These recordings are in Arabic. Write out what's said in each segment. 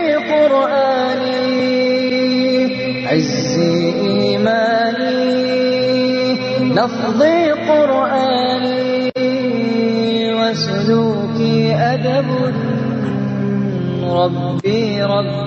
قرآني عزي إيماني لفظي قرآني وسلوكي أدب ربي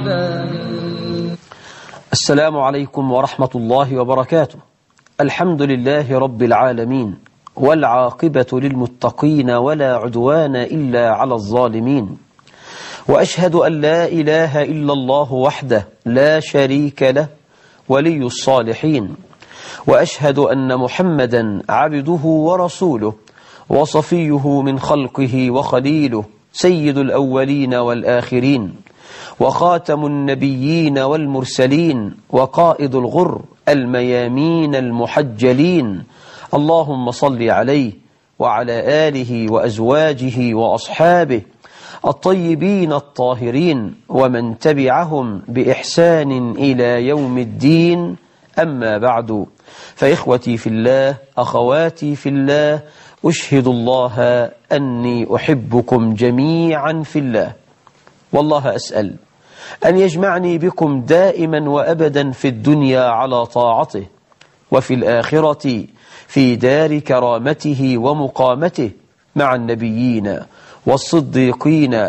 رباني. السلام عليكم ورحمة الله وبركاته. الحمد لله رب العالمين، والعاقبة للمتقين ولا عدوان إلا على الظالمين، وأشهد أن لا إله إلا الله وحده لا شريك له ولي الصالحين، وأشهد أن محمدا عبده ورسوله وصفيه من خلقه وخليله، سيد الأولين والآخرين وخاتم النبيين والمرسلين وقائد الغر الميامين المحجلين. اللهم صل عليه وعلى آله وأزواجه وأصحابه الطيبين الطاهرين ومن تبعهم بإحسان إلى يوم الدين. أما بعد، فإخوتي في الله، أخواتي في الله، أشهد الله أني أحبكم جميعا في الله، والله أسأل أن يجمعني بكم دائما وأبدا في الدنيا على طاعته، وفي الآخرة في دار كرامته ومقامته مع النبيين والصديقين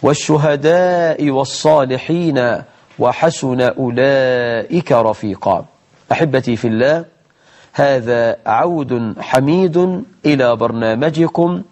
والشهداء والصالحين، وحسن أولئك رفيقا. أحبتي في الله، هذا عود حميد إلى برنامجكم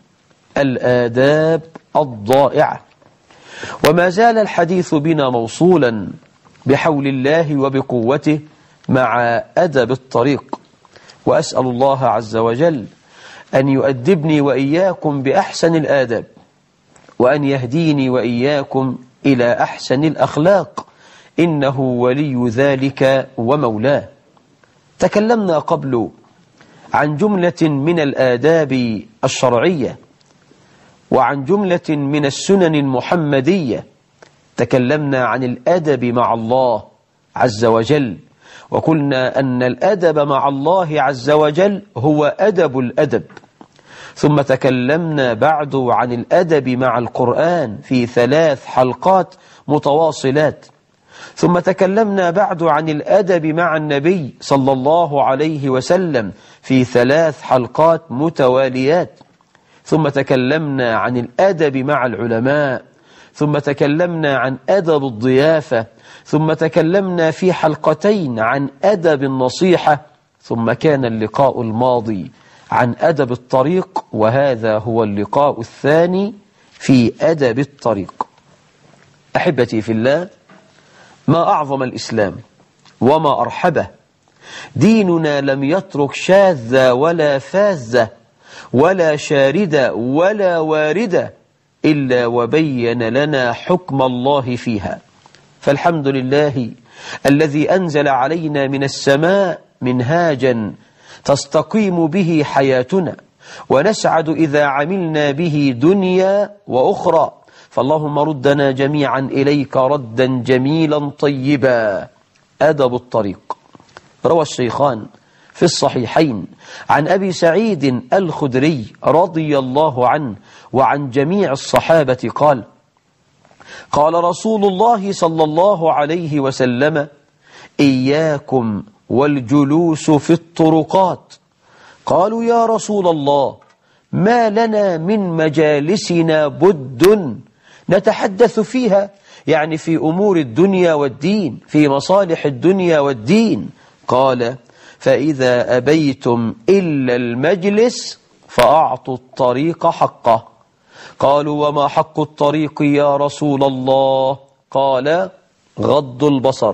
الآداب الضائعة، وما زال الحديث بنا موصولا بحول الله وبقوته مع أدب الطريق، وأسأل الله عز وجل أن يؤدبني وإياكم بأحسن الآداب، وأن يهديني وإياكم إلى أحسن الأخلاق، إنه ولي ذلك ومولاه. تكلمنا قبل عن جملة من الآداب الشرعية، وعن جملة من السنن المحمدية. تكلمنا عن الأدب مع الله عز وجل، وقلنا أن الأدب مع الله عز وجل هو أدب الأدب. ثم تكلمنا بعد عن الأدب مع القرآن في 3 حلقات متواصلات. ثم تكلمنا بعد عن الأدب مع النبي صلى الله عليه وسلم في 3 حلقات متواليات. ثم تكلمنا عن الأدب مع العلماء. ثم تكلمنا عن أدب الضيافة. ثم تكلمنا في حلقتين عن أدب النصيحة. ثم كان اللقاء الماضي عن أدب الطريق، وهذا هو اللقاء الثاني في أدب الطريق. أحبتي في الله، ما أعظم الإسلام وما أرحبه. ديننا لم يترك شاذة ولا فاذة ولا شاردة ولا واردة إلا وبين لنا حكم الله فيها. فالحمد لله الذي أنزل علينا من السماء منهاجا تستقيم به حياتنا، ونسعد إذا عملنا به دنيا وأخرى. فاللهم ردنا جميعا إليك ردا جميلا طيبا. أدب الطريق. روى الشيخان في الصحيحين عن أبي سعيد الخدري رضي الله عنه وعن جميع الصحابة قال: قال رسول الله صلى الله عليه وسلم: إياكم والجلوس في الطرقات. قالوا: يا رسول الله، ما لنا من مجالسنا بد نتحدث فيها، يعني في أمور الدنيا والدين، في مصالح الدنيا والدين. قال: فإذا أبيتم إلا المجلس فأعطوا الطريق حقه. قالوا: وما حق الطريق يا رسول الله؟ قال: غض البصر،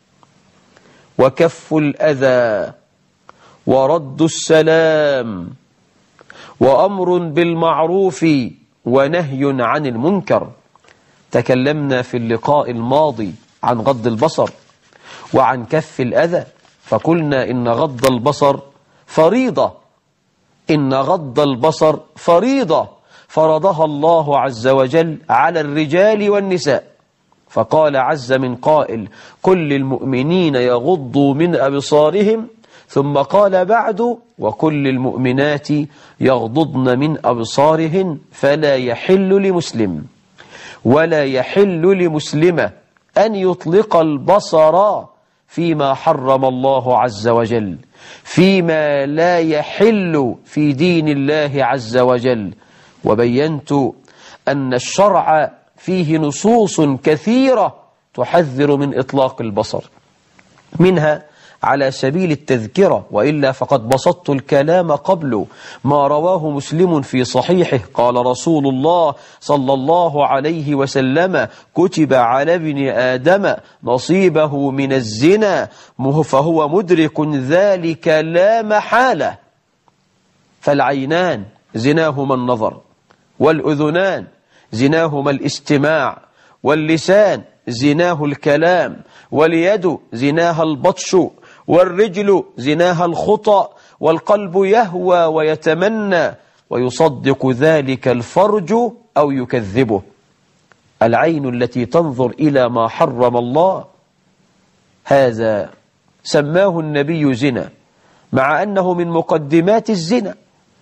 وكف الأذى، ورد السلام، وأمر بالمعروف، ونهي عن المنكر. تكلمنا في اللقاء الماضي عن غض البصر وعن كف الأذى، فقلنا إن غض البصر فريضة، إن غض البصر فريضة فرضها الله عز وجل على الرجال والنساء. فقال عز من قائل: كل المؤمنين يغضوا من أبصارهم. ثم قال بعد: وكل المؤمنات يغضضن من أبصارهن. فلا يحل لمسلم ولا يحل لمسلمة أن يطلق البصر فيما حرم الله عز وجل، فيما لا يحل في دين الله عز وجل. وبينت أن الشرع فيه نصوص كثيرة تحذر من إطلاق البصر، منها على سبيل التذكرة، وإلا فقد بسطت الكلام قبل ما رواه مسلم في صحيحه. قال رسول الله صلى الله عليه وسلم: كتب على ابن آدم نصيبه من الزنا فهو مدرك ذلك لا محالة. فالعينان زناهما النظر، والأذنان زناهما الاستماع، واللسان زناه الكلام، واليد زناها البطش، والرجل زناها الخطأ، والقلب يهوى ويتمنى، ويصدق ذلك الفرج أو يكذبه. العين التي تنظر إلى ما حرم الله هذا سماه النبي زنا، مع أنه من مقدمات الزنا.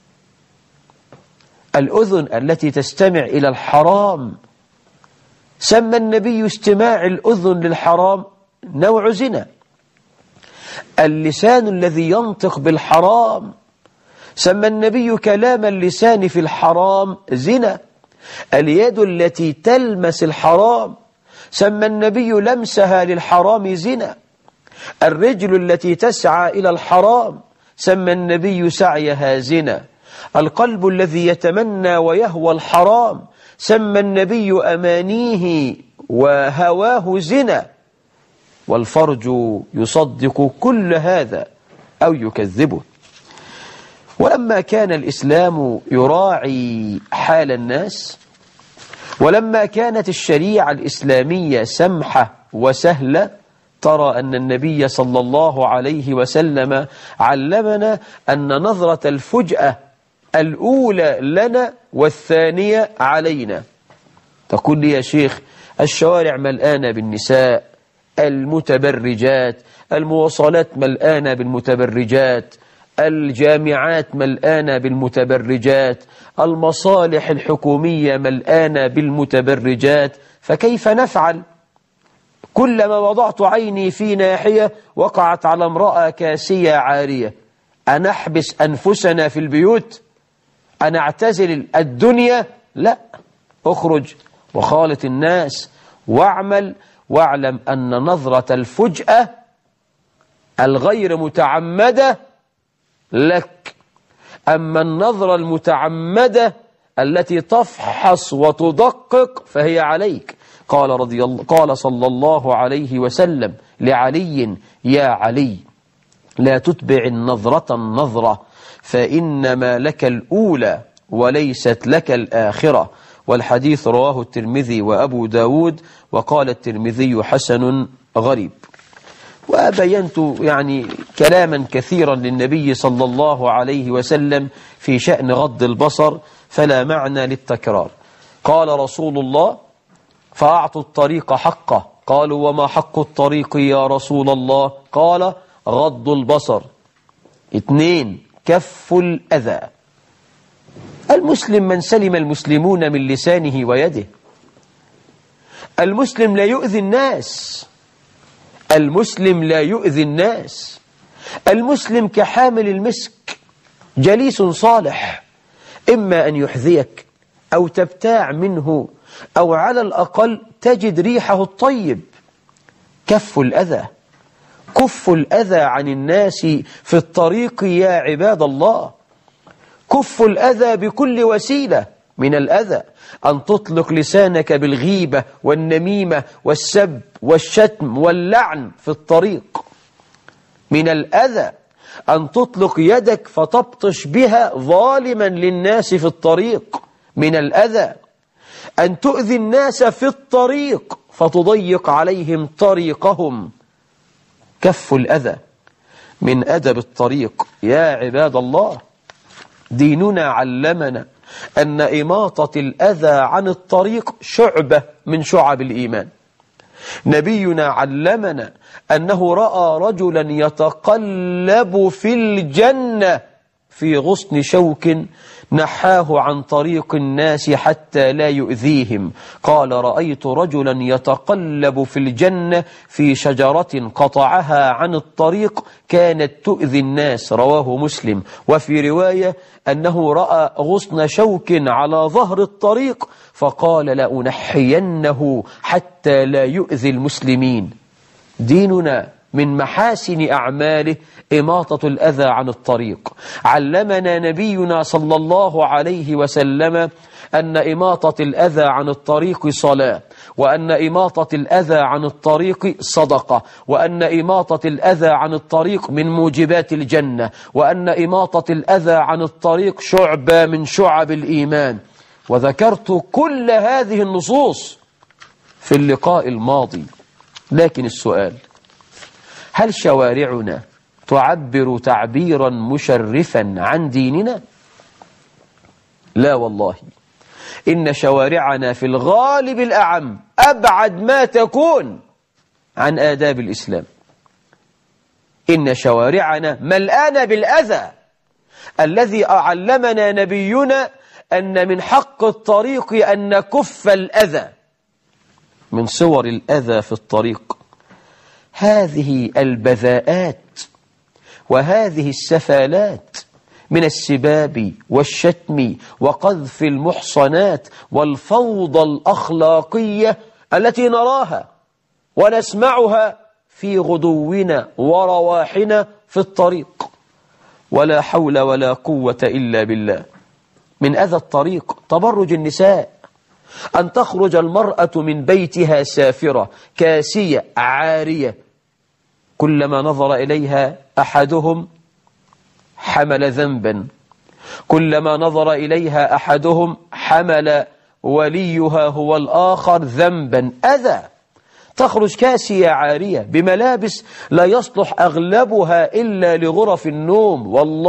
الأذن التي تستمع إلى الحرام سمى النبي استماع الأذن للحرام نوع زنا. اللسان الذي ينطق بالحرام سمى النبي كلام اللسان في الحرام زنا. اليد التي تلمس الحرام سمى النبي لمسها للحرام زنا. الرجل التي تسعى إلى الحرام سمى النبي سعيها زنا. القلب الذي يتمنى ويهوى الحرام سمى النبي أمانيه وهواه زنا. والفرج يصدق كل هذا أو يكذبه. ولما كان الإسلام يراعي حال الناس، ولما كانت الشريعة الإسلامية سمحة وسهلة، ترى أن النبي صلى الله عليه وسلم علمنا أن نظرة الفجأة الأولى لنا والثانية علينا. تقول لي يا شيخ الشوارع ملآنة بالنساء المتبرجات، المواصلات ملآنة بالمتبرجات، الجامعات ملآنة بالمتبرجات، المصالح الحكومية ملآنة بالمتبرجات، فكيف نفعل؟ كلما وضعت عيني في ناحية وقعت على امرأة كاسية عارية. أنحبس أنفسنا في البيوت؟ أنعتزل الدنيا؟ لا، اخرج وخالط الناس واعمل، واعلم أن نظرة الفجأة الغير متعمدة لك، أما النظرة المتعمدة التي تفحص وتدقق فهي عليك. قال صلى الله عليه وسلم لعلي: يا علي لا تتبع النظرة النظرة، فإنما لك الأولى وليست لك الآخرة. والحديث رواه الترمذي وأبو داود، وقال الترمذي حسن غريب. وبينت كلاما كثيرا للنبي صلى الله عليه وسلم في شأن غض البصر، فلا معنى للتكرار. قال رسول الله: فأعطوا الطريق حقه. قالوا: وما حق الطريق يا رسول الله؟ قال: غض البصر. 2 كف الأذى. المسلم من سلم المسلمون من لسانه ويده. المسلم لا يؤذي الناس. المسلم لا يؤذي الناس. المسلم كحامل المسك، جليس صالح، إما أن يحذيك أو تبتاع منه أو على الأقل تجد ريحه الطيب. كف الأذى، كف الأذى عن الناس في الطريق يا عباد الله. كف الأذى بكل وسيلة من الأذى. أن تطلق لسانك بالغيبة والنميمة والسب والشتم واللعن في الطريق. من الأذى أن تطلق يدك فتبطش بها ظالما للناس في الطريق. من الأذى أن تؤذي الناس في الطريق فتضيق عليهم طريقهم. كف الأذى من أدب الطريق يا عباد الله. ديننا علمنا أن إماطة الأذى عن الطريق شعبة من شعب الإيمان. نبينا علمنا أنه رأى رجلا يتقلب في الجنة في غصن شوك نحاه عن طريق الناس حتى لا يؤذيهم. قال رأيت رجلا يتقلب في الجنة في شجرة قطعها عن الطريق كانت تؤذي الناس، رواه مسلم. وفي رواية أنه رأى غصن شوك على ظهر الطريق فقال لأنحينه حتى لا يؤذي المسلمين. ديننا من محاسن أعماله إماطة الأذى عن الطريق. علمنا نبينا صلى الله عليه وسلم أن إماطة الأذى عن الطريق صلاة، وأن إماطة الأذى عن الطريق صدقة، وأن إماطة الأذى عن الطريق من موجبات الجنة، وأن إماطة الأذى عن الطريق شعبة من شعب الإيمان. وذكرت كل هذه النصوص في اللقاء الماضي. لكن السؤال: هل شوارعنا تعبر تعبيرا مشرفا عن ديننا؟ لا والله، إن شوارعنا في الغالب الأعم أبعد ما تكون عن آداب الإسلام. إن شوارعنا ملآنة بالأذى الذي علمنا نبينا أن من حق الطريق أن نكف الأذى. من صور الأذى في الطريق هذه البذاءات وهذه السفالات من السباب والشتم وقذف المحصنات والفوضى الأخلاقية التي نراها ونسمعها في غدونا ورواحنا في الطريق. ولا حول ولا قوة إلا بالله. من أذى الطريق تبرج النساء، أن تخرج المرأة من بيتها سافرة كاسية عارية، كلما نظر إليها أحدهم حمل ذنبا، كلما نظر إليها أحدهم حمل وليها هو الآخر ذنبا. أذى. تخرج كاسية عارية بملابس لا يصلح أغلبها إلا لغرف النوم.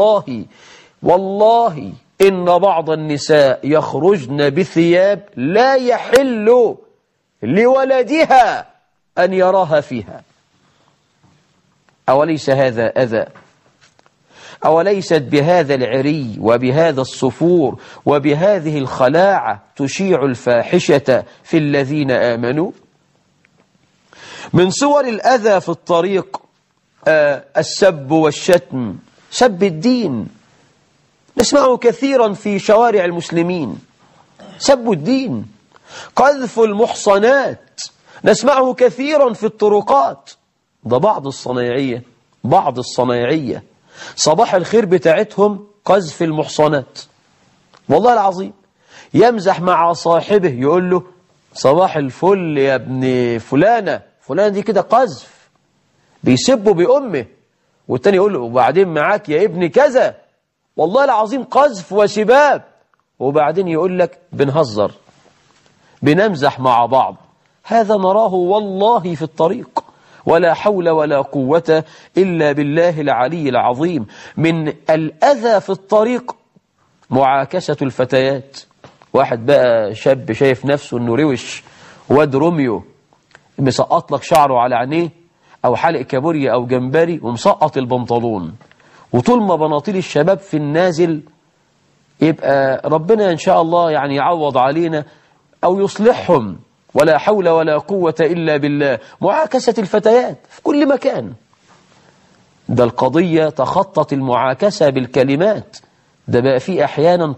والله إن بعض النساء يخرجن بثياب لا يحل لولدها أن يراها فيها. أوليس هذا أذى؟ أوليست بهذا العري وبهذا الصفور وبهذه الخلاعة تشيع الفاحشة في الذين آمنوا؟ من صور الأذى في الطريق السب والشتم، سب الدين، نسمعه كثيرا في شوارع المسلمين. سب الدين، قذف المحصنات، نسمعه كثيرا في الطرقات. ده بعض الصنايعية صباح الخير بتاعتهم قذف المحصنات. والله العظيم يمزح مع صاحبه يقول له صباح الفل يا ابن فلانة دي كده قذف، بيسبه بأمه. والتاني يقول له وبعدين معاك يا ابن كذا. والله العظيم قذف وسباب. وبعدين يقول لك بنهزر بنمزح مع بعض. هذا نراه والله في الطريق. ولا حول ولا قوة إلا بالله العلي العظيم. من الأذى في الطريق معاكسة الفتيات. واحد بقى شاب شايف نفسه انه روش واد روميو، مسقط لك شعره على عينيه او حلق كابوريا او جمبري ومسقط البنطلون، وطول ما بناطيل الشباب في النازل يبقى ربنا ان شاء الله يعني يعوض علينا او يصلحهم. ولا حول ولا قوة إلا بالله. معاكسة الفتيات في كل مكان. ده القضية تخطت المعاكسة بالكلمات، ده بقى فيه أحيانا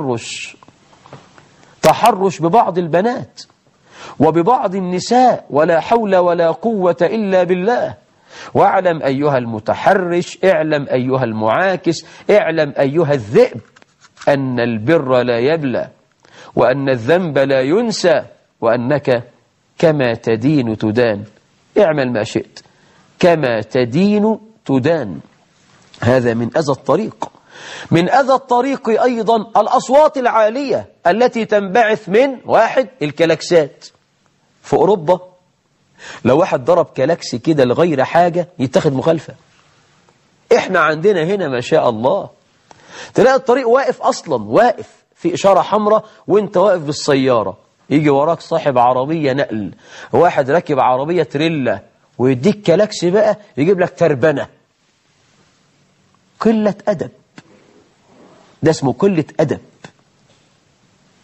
تحرش ببعض البنات وببعض النساء. ولا حول ولا قوة إلا بالله. واعلم أيها المتحرش، اعلم أيها المعاكس، اعلم أيها الذئب أن البر لا يبلى، وأن الذنب لا ينسى، وأنك كما تدين تدان. اعمل ما شئت، كما تدين تدان. هذا من أذى الطريق. من أذى الطريق أيضا الأصوات العالية التي تنبعث من واحد الكلاكسات. في أوروبا لو واحد ضرب كلاكس كده لغير حاجة يتخذ مخالفة. احنا عندنا هنا ما شاء الله تلاقي الطريق واقف أصلا، واقف في إشارة حمراء وانت واقف بالسيارة، يجي وراك صاحب عربية نقل، واحد راكب عربية تريلا ويديك كلاكس بقى يجيب لك تربنة. قلة أدب. ده اسمه قلة أدب.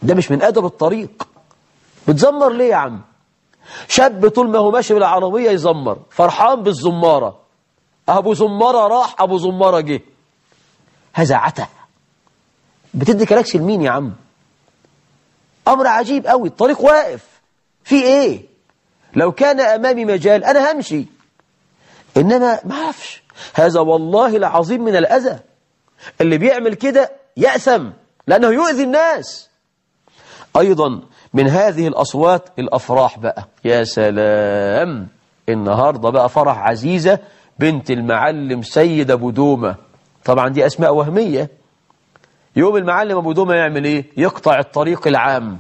ده مش من أدب الطريق. بتزمر ليه يا عم؟ شاب طول ما هو ماشي بالعربية يزمر، فرحان بالزمارة، أبو زمارة راح أبو زمارة جه. هذا عته. بتدي كلاكس لمين يا عم؟ أمر عجيب قوي. الطريق واقف، في إيه؟ لو كان أمامي مجال أنا همشي، إنما ما عرفش. هذا والله العظيم من الأذى. اللي بيعمل كده يأثم لأنه يؤذي الناس. أيضا من هذه الأصوات الأفراح بقى. يا سلام، النهاردة بقى فرح عزيزة بنت المعلم سيد أبو دومة. طبعا دي أسماء وهمية. يوم المعلم أبو دومة يعمل إيه؟ يقطع الطريق العام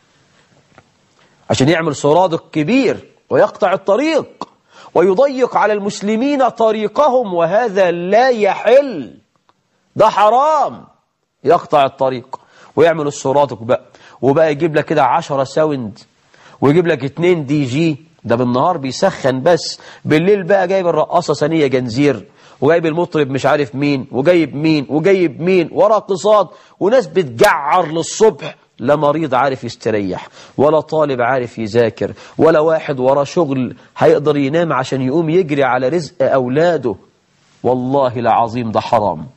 عشان يعمل سرادق كبير ويقطع الطريق ويضيق على المسلمين طريقهم، وهذا لا يحل، ده حرام. يقطع الطريق ويعمل السرادق بقى، وبقى يجيب لك كده 10 ساوند، ويجيب لك 2 دي جي. ده بالنهار بيسخن، بس بالليل بقى جايب الرقاصة ثانية جنزير، وجايب المطرب مش عارف مين، وجايب مين وجايب مين، وراقصات، وناس بتجعر للصبح. لا مريض عارف يستريح، ولا طالب عارف يذاكر، ولا واحد وراه شغل هيقدر ينام عشان يقوم يجري على رزق أولاده. والله العظيم ده حرام.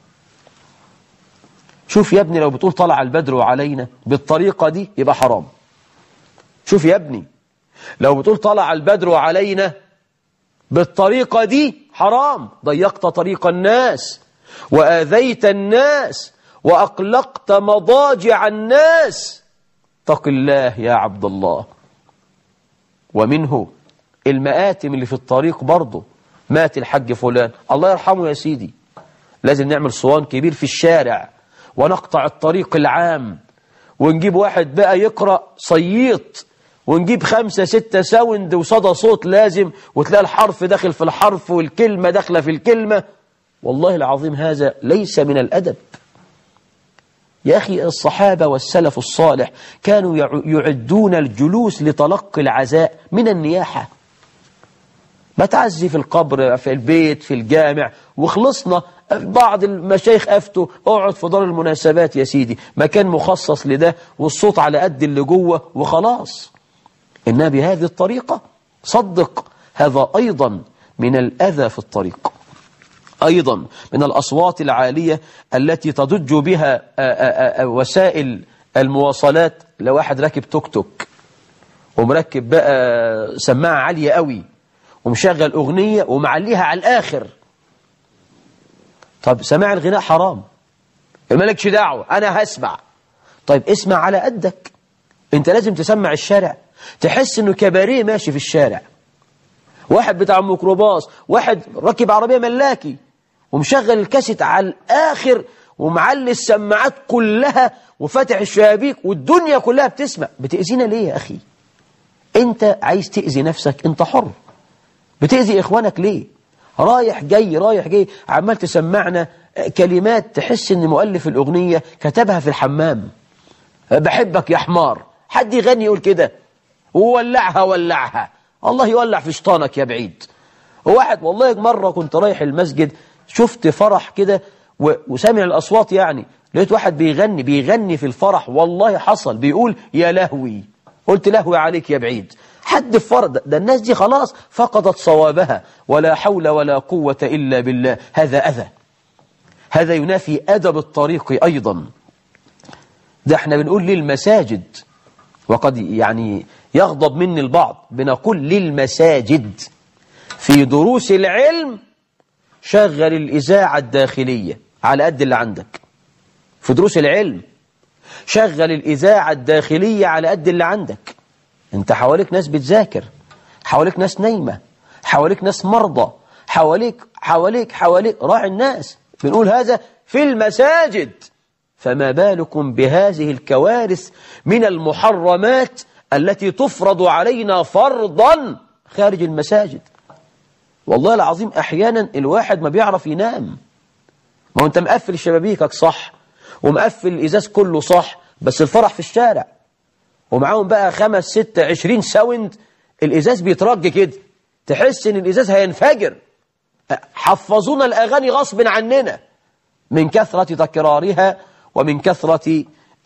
شوف يا ابني، لو بتقول طلع البدر علينا بالطريقة دي يبقى حرام. شوف يا ابني، لو بتقول طلع البدر علينا بالطريقة دي حرام. ضيقت طريق الناس، وآذيت الناس، وأقلقت مضاجع الناس. اتق الله يا عبد الله. ومنه المآتم اللي في الطريق برضه. مات الحج فلان، الله يرحمه يا سيدي. لازم نعمل صوان كبير في الشارع، ونقطع الطريق العام، ونجيب واحد بقى يقرأ صييط، ونجيب 5 6 ساوند وصدى صوت لازم، وتلاقي الحرف داخل في الحرف والكلمة داخلة في الكلمة. والله العظيم هذا ليس من الأدب. يا أخي، الصحابة والسلف الصالح كانوا يعدون الجلوس لتلقي العزاء من النياحة. ما تعزي في القبر، في البيت، في الجامع، وخلصنا. بعض المشايخ أفتوا اقعد في دار المناسبات يا سيدي، مكان مخصص لده، والصوت على قد اللي جوه وخلاص. إنها بهذه الطريقة صدق هذا أيضا من الأذى في الطريق. أيضا من الأصوات العالية التي تضج بها وسائل المواصلات. لو واحد راكب توك توك ومركب بقى سماعة عالية قوي ومشغل أغنية ومعليها على الآخر. طب سماع الغناء حرام، مالكش دعوة، أنا هسمع. طيب اسمع على قدك. أنت لازم تسمع الشارع، تحس إنه كباريه ماشي في الشارع. واحد بتاع ميكروباص، واحد راكب عربية ملاكي ومشغل الكاسيت على الآخر ومعلي السماعات كلها وفاتح الشبابيك والدنيا كلها بتسمع. بتأذينا ليه يا أخي؟ أنت عايز تأذي نفسك، أنت حر. بتأذي إخوانك ليه؟ رايح جاي رايح جاي عمال تسمعنا كلمات تحس إن مؤلف الأغنية كتبها في الحمام. بحبك يا حمار. حد يغني يقول كده؟ وولعها ولعها، الله يولع في شيطانك يا بعيد. وواحد والله مرة كنت رايح المسجد، شفت فرح كده وسامع الأصوات، يعني لقيت واحد بيغني في الفرح. والله حصل، بيقول يا لهوي. قلت لهوي عليك يا بعيد. حد في فرح ده الناس دي خلاص فقدت صوابها، ولا حول ولا قوة إلا بالله. هذا أذى، هذا ينافي أدب الطريق أيضا. ده احنا بنقول للمساجد، وقد يعني يغضب مني البعض، بنقول للمساجد في دروس العلم شغل الإذاعة الداخلية على قد اللي عندك. في دروس العلم شغل الإذاعة الداخلية على قد اللي عندك. انت حواليك ناس بتذاكر، حواليك ناس نايمة، حواليك ناس مرضى، حواليك راعي الناس. بنقول هذا في المساجد، فما بالكم بهذه الكوارث من المحرمات التي تفرض علينا فرضا خارج المساجد. والله العظيم أحيانا الواحد ما بيعرف ينام. ما هو أنت مقفل شبابيكك صح، ومقفل الإزاز كله صح، بس الفرح في الشارع، ومعاهم بقى 5 6 20 ساوند، الإزاز بيترج كده، تحس إن الإزاز هينفجر. حفظونا الأغاني غصب عننا من كثرة تكرارها ومن كثرة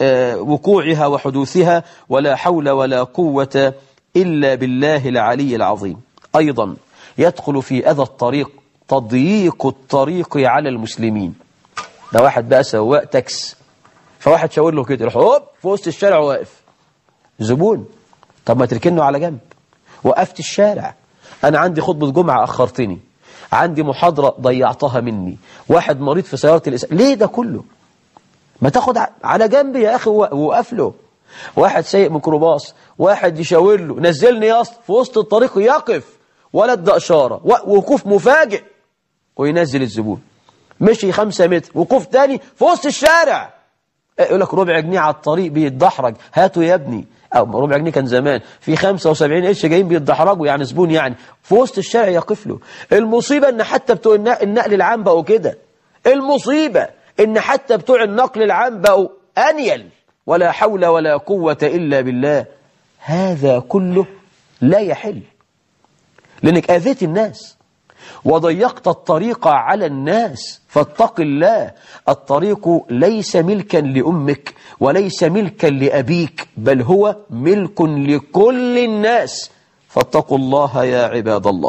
وقوعها وحدوثها، ولا حول ولا قوة إلا بالله العلي العظيم. أيضا يدخل في أذى الطريق تضييق الطريق على المسلمين. ده واحد بقى سواق تاكس، فواحد شاور له كده، يروح هوب في وسط الشارع واقف زبون. طب ما تركنه على جنب. وقفت الشارع، أنا عندي خطبة جمعة أخرتني، عندي محاضرة ضيعتها مني، واحد مريض في سيارة الإسعاف، ليه ده كله؟ ما تاخد على جنب يا أخي ووقف له. واحد سايق ميكروباص، واحد يشاور له نزلني يا اسطى، في وسط الطريق يقف ولا ادى إشارة، وقوف مفاجئ وينزل الزبون. مشي 5 متر، وقوف تاني في وسط الشارع، يقول لك ربع جنيه على الطريق بيتدحرج، هاته يا ابني. أو ربع جنيه كان زمان، في 75 قرش جايين بيتدحرجوا، يعني زبون يعني في وسط الشارع يقف له. المصيبة ان حتى بتوع النقل العام بقوا كده. المصيبة ان حتى بتوع النقل العام بقوا أنيل. ولا حول ولا قوة إلا بالله. هذا كله لا يحل، لأنك أذيت الناس وضيقت الطريق على الناس. فاتق الله. الطريق ليس ملكا لأمك وليس ملكا لأبيك، بل هو ملك لكل الناس. فاتقوا الله يا عباد الله.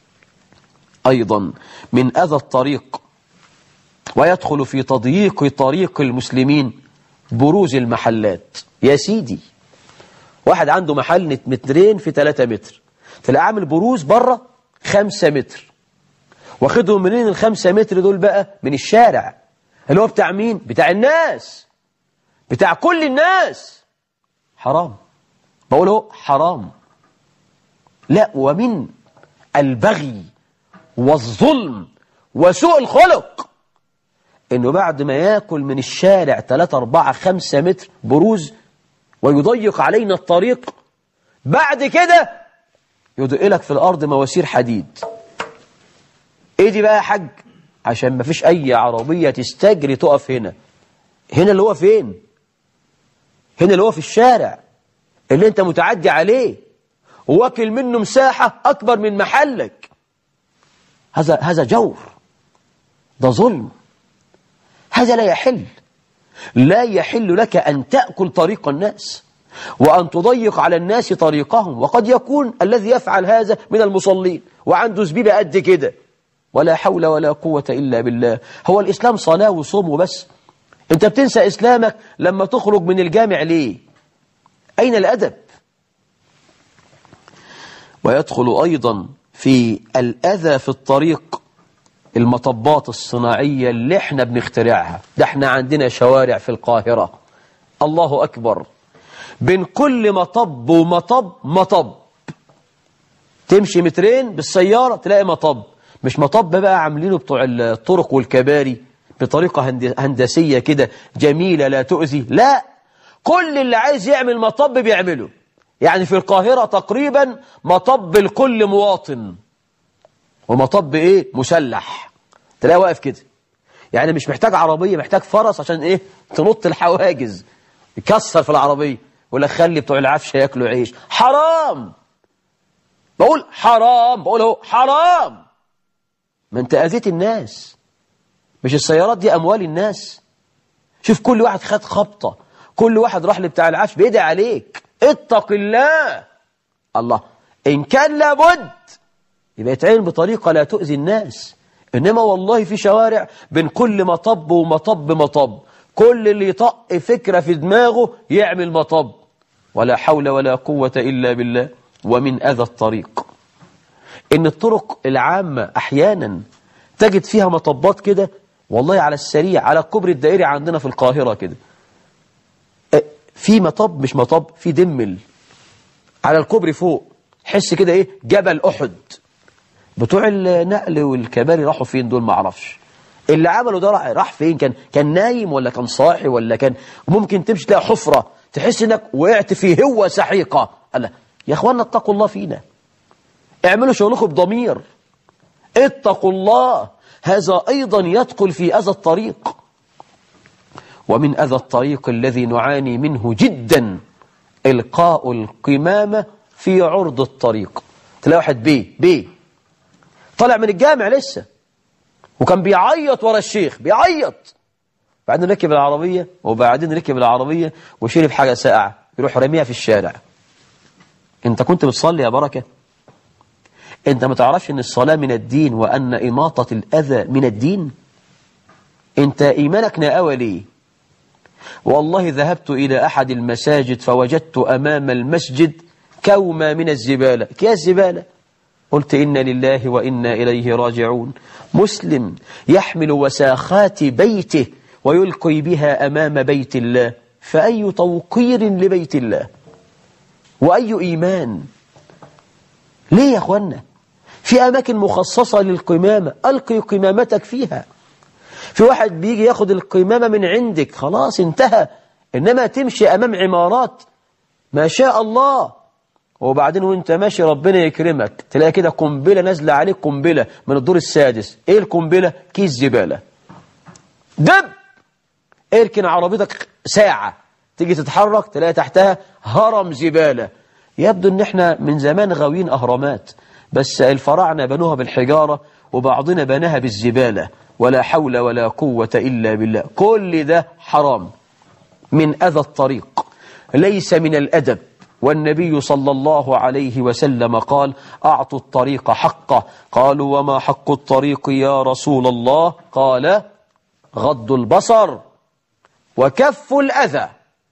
أيضا من أذى الطريق ويدخل في تضييق طريق المسلمين بروز المحلات. يا سيدي، واحد عنده محل 2 في 3 متر، تلاقي عامل بروز بره 5 متر. واخدهم منين ال5 متر دول بقى؟ من الشارع، اللي هو بتاع مين؟ بتاع الناس، بتاع كل الناس. حرام، بقوله حرام. لا، ومن البغي والظلم وسوء الخلق انه بعد ما ياكل من الشارع 3 4 5 متر بروز ويضيق علينا الطريق، بعد كده يضيق لك في الارض مواسير حديد. ايه دي بقى يا حاج؟ عشان ما فيش اي عربية تستجري تقف هنا. هنا اللي هو فين؟ هنا اللي هو في الشارع اللي انت متعدي عليه وواكل منه مساحة اكبر من محلك. هذا جور، ده ظلم، هذا لا يحل. لا يحل لك أن تأكل طريق الناس وأن تضيق على الناس طريقهم. وقد يكون الذي يفعل هذا من المصلين وعنده زبيبة قد كده. ولا حول ولا قوة إلا بالله. هو الإسلام صلاة وصوم وبس؟ أنت بتنسى إسلامك لما تخرج من الجامع ليه؟ أين الأدب؟ ويدخل أيضا في الأذى في الطريق المطبات الصناعية اللي احنا بنخترعها. ده احنا عندنا شوارع في القاهرة، الله أكبر، بين كل مطب ومطب تمشي 2 متر بالسيارة تلاقي مطب. مش مطب بقى عاملينه بتوع الطرق والكباري بطريقة هندسية كده جميلة لا تؤذي، لا، كل اللي عايز يعمل مطب بيعمله. يعني في القاهرة تقريبا مطب لكل مواطن، ومطب ايه؟ مسلح، تلاقيه واقف كده. يعني مش محتاج عربية، محتاج فرس عشان ايه؟ تنط الحواجز، يكسر في العربية ولا خلي بتوع العفش ياكلوا عيش. حرام، بقول حرام، بقول اهو حرام. ما انت اذيت الناس. مش السيارات دي اموال الناس؟ شوف كل واحد خد خبطة، كل واحد راح لبتاع العفش بيدعي عليك. اتق الله. الله، ان كان لابد يبقى يتعين بطريقة لا تؤذي الناس. إنما والله في شوارع بين كل مطب ومطب كل اللي يطق فكرة في دماغه يعمل مطب. ولا حول ولا قوة إلا بالله. ومن أذى الطريق إن الطرق العامة أحيانا تجد فيها مطبات كده، والله على السريع، على الكوبري الدائري عندنا في القاهرة كده، في مطب، مش مطب، في دمل على الكوبري فوق، حس كده ايه؟ جبل أحد. بتوع النقل والكباري راحوا فين دول؟ ما اعرفش. اللي عمله ده راح فين؟ كان نايم ولا كان صاحي ولا كان ممكن تمشي تلاقي حفرة تحس انك وقعت في هوة سحيقة. الله يا اخوانا، اتقوا الله فينا، اعملوا شغلكم بضمير، اتقوا الله. هذا ايضا يدخل في اذى الطريق. ومن اذى الطريق الذي نعاني منه جدا القاء القمامة في عرض الطريق. تلاقي واحد بيه طلع من الجامع لسه وكان بيعيط ورا الشيخ، بيعيط بعدين ركب العربية وشرب حاجة ساقعة يروح رميها في الشارع. انت كنت بتصلي يا بركة؟ انت ما تعرفش ان الصلاة من الدين وان اماطة الاذى من الدين؟ انت ايمانك ناقوى ليه؟ والله ذهبت الى احد المساجد فوجدت امام المسجد كومة من الزبالة، كياس زبالة. قلت إنا لله وإنا إليه راجعون. مسلم يحمل وساخات بيته ويلقي بها أمام بيت الله، فأي توقير لبيت الله وأي إيمان. ليه يا أخوانا؟ في أماكن مخصصة للقمامة، ألقي قمامتك فيها. في واحد بيجي ياخد القمامة من عندك، خلاص انتهى. إنما تمشي أمام عمارات ما شاء الله، وبعدين وانت ماشي ربنا يكرمك تلاقي كده قنبلة نازلة عليك، قنبلة من الدور السادس. ايه القنبلة؟ كيس زبالة دب. اركن عربيتك ساعة تيجي تتحرك تلاقي تحتها هرم زبالة. يبدو ان احنا من زمان غاويين اهرامات، بس الفراعنة بنوها بالحجارة وبعضنا بناها بالزبالة. ولا حول ولا قوة إلا بالله. كل ده حرام من أذى الطريق، ليس من الأدب. والنبي صلى الله عليه وسلم قال: أعطوا الطريق حقه. قالوا: وما حق الطريق يا رسول الله؟ قال: غض البصر وكف الأذى.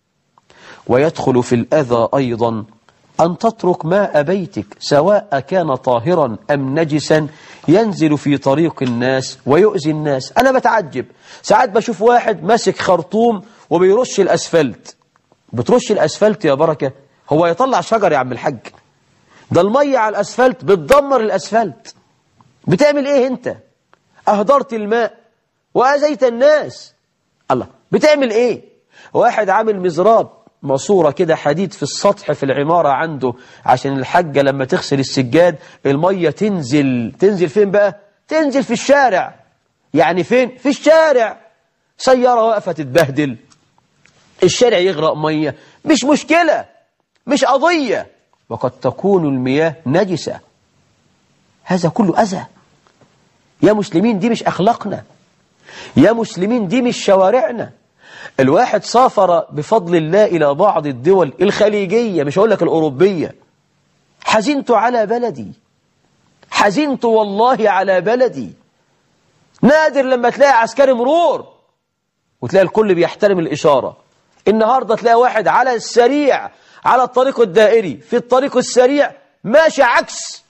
ويدخل في الأذى أيضا أن تترك ماء بيتك سواء كان طاهرا أم نجسا ينزل في طريق الناس ويؤذي الناس. أنا بتعجب ساعات بشوف واحد ماسك خرطوم وبيرش الأسفلت. بترش الأسفلت يا بركة؟ هو يطلع شجر يا عم الحاج؟ ده المية على الأسفلت بتدمر الأسفلت. بتعمل إيه أنت؟ أهدرت الماء وأذيت الناس. الله، بتعمل إيه؟ واحد عامل مزراب، ماسورة كده حديد في السطح في العمارة عنده، عشان الحاجة لما تغسل السجاد المية تنزل فين بقى؟ تنزل في الشارع. يعني فين؟ في الشارع. سيارة واقفة تتبهدل، الشارع يغرق مية، مش مشكلة، مش قضية. وقد تكون المياه نجسة. هذا كله أذى. يا مسلمين دي مش أخلاقنا، يا مسلمين دي مش شوارعنا. الواحد سافر بفضل الله إلى بعض الدول الخليجية، مش هقول لك الأوروبية. حزنت على بلدي، حزنت والله على بلدي. نادر لما تلاقي عسكري مرور وتلاقي الكل بيحترم الإشارة. النهاردة تلاقي واحد على السريع على الطريق الدائري في الطريق السريع ماشي عكس.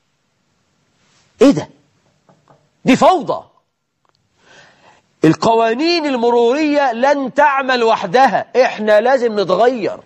ايه ده؟ دي فوضى. القوانين المرورية لن تعمل وحدها، احنا لازم نتغير.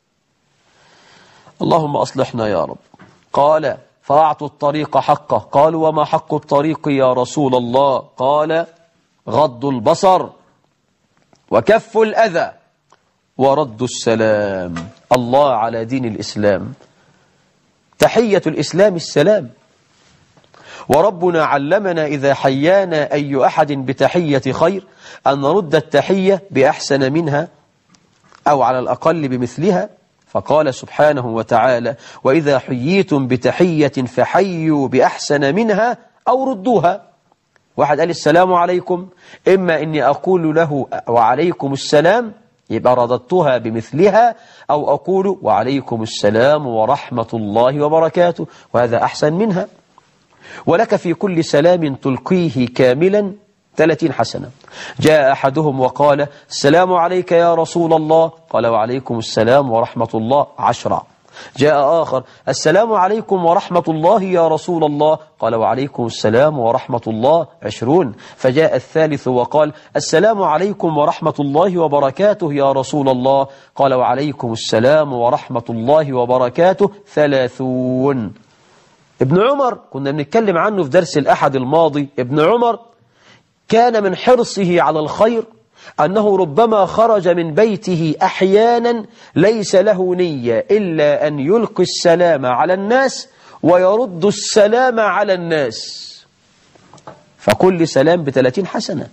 اللهم أصلحنا يا رب. قال: فأعطوا الطريق حقه. قالوا: وما حق الطريق يا رسول الله؟ قال: غض البصر وكف الأذى ورد السلام. الله على دين الإسلام. تحية الإسلام السلام. وربنا علمنا إذا حيانا أي أحد بتحية خير أن نرد التحية بأحسن منها أو على الأقل بمثلها. فقال سبحانه وتعالى: وإذا حييتم بتحية فحيوا بأحسن منها أو ردوها. واحد قال السلام عليكم، إما أني أقول له وعليكم السلام يبقى رددتها بمثلها، أو أقول وعليكم السلام ورحمة الله وبركاته، وهذا أحسن منها. ولك في كل سلام تلقيه كاملا 30 حسنة. جاء أحدهم وقال: السلام عليك يا رسول الله. قال: وعليكم السلام ورحمة الله 10. جاء آخر: السلام عليكم ورحمة الله يا رسول الله. قال: وعليكم السلام ورحمة الله 20. فجاء الثالث وقال: السلام عليكم ورحمة الله وبركاته يا رسول الله. قال: وعليكم السلام ورحمة الله وبركاته 30. ابن عمر كنا بنتكلم عنه في درس الأحد الماضي. ابن عمر كان من حرصه على الخير أنه ربما خرج من بيته أحيانا ليس له نية إلا أن يلقي السلام على الناس ويرد السلام على الناس، فكل سلام ب30 حسنة.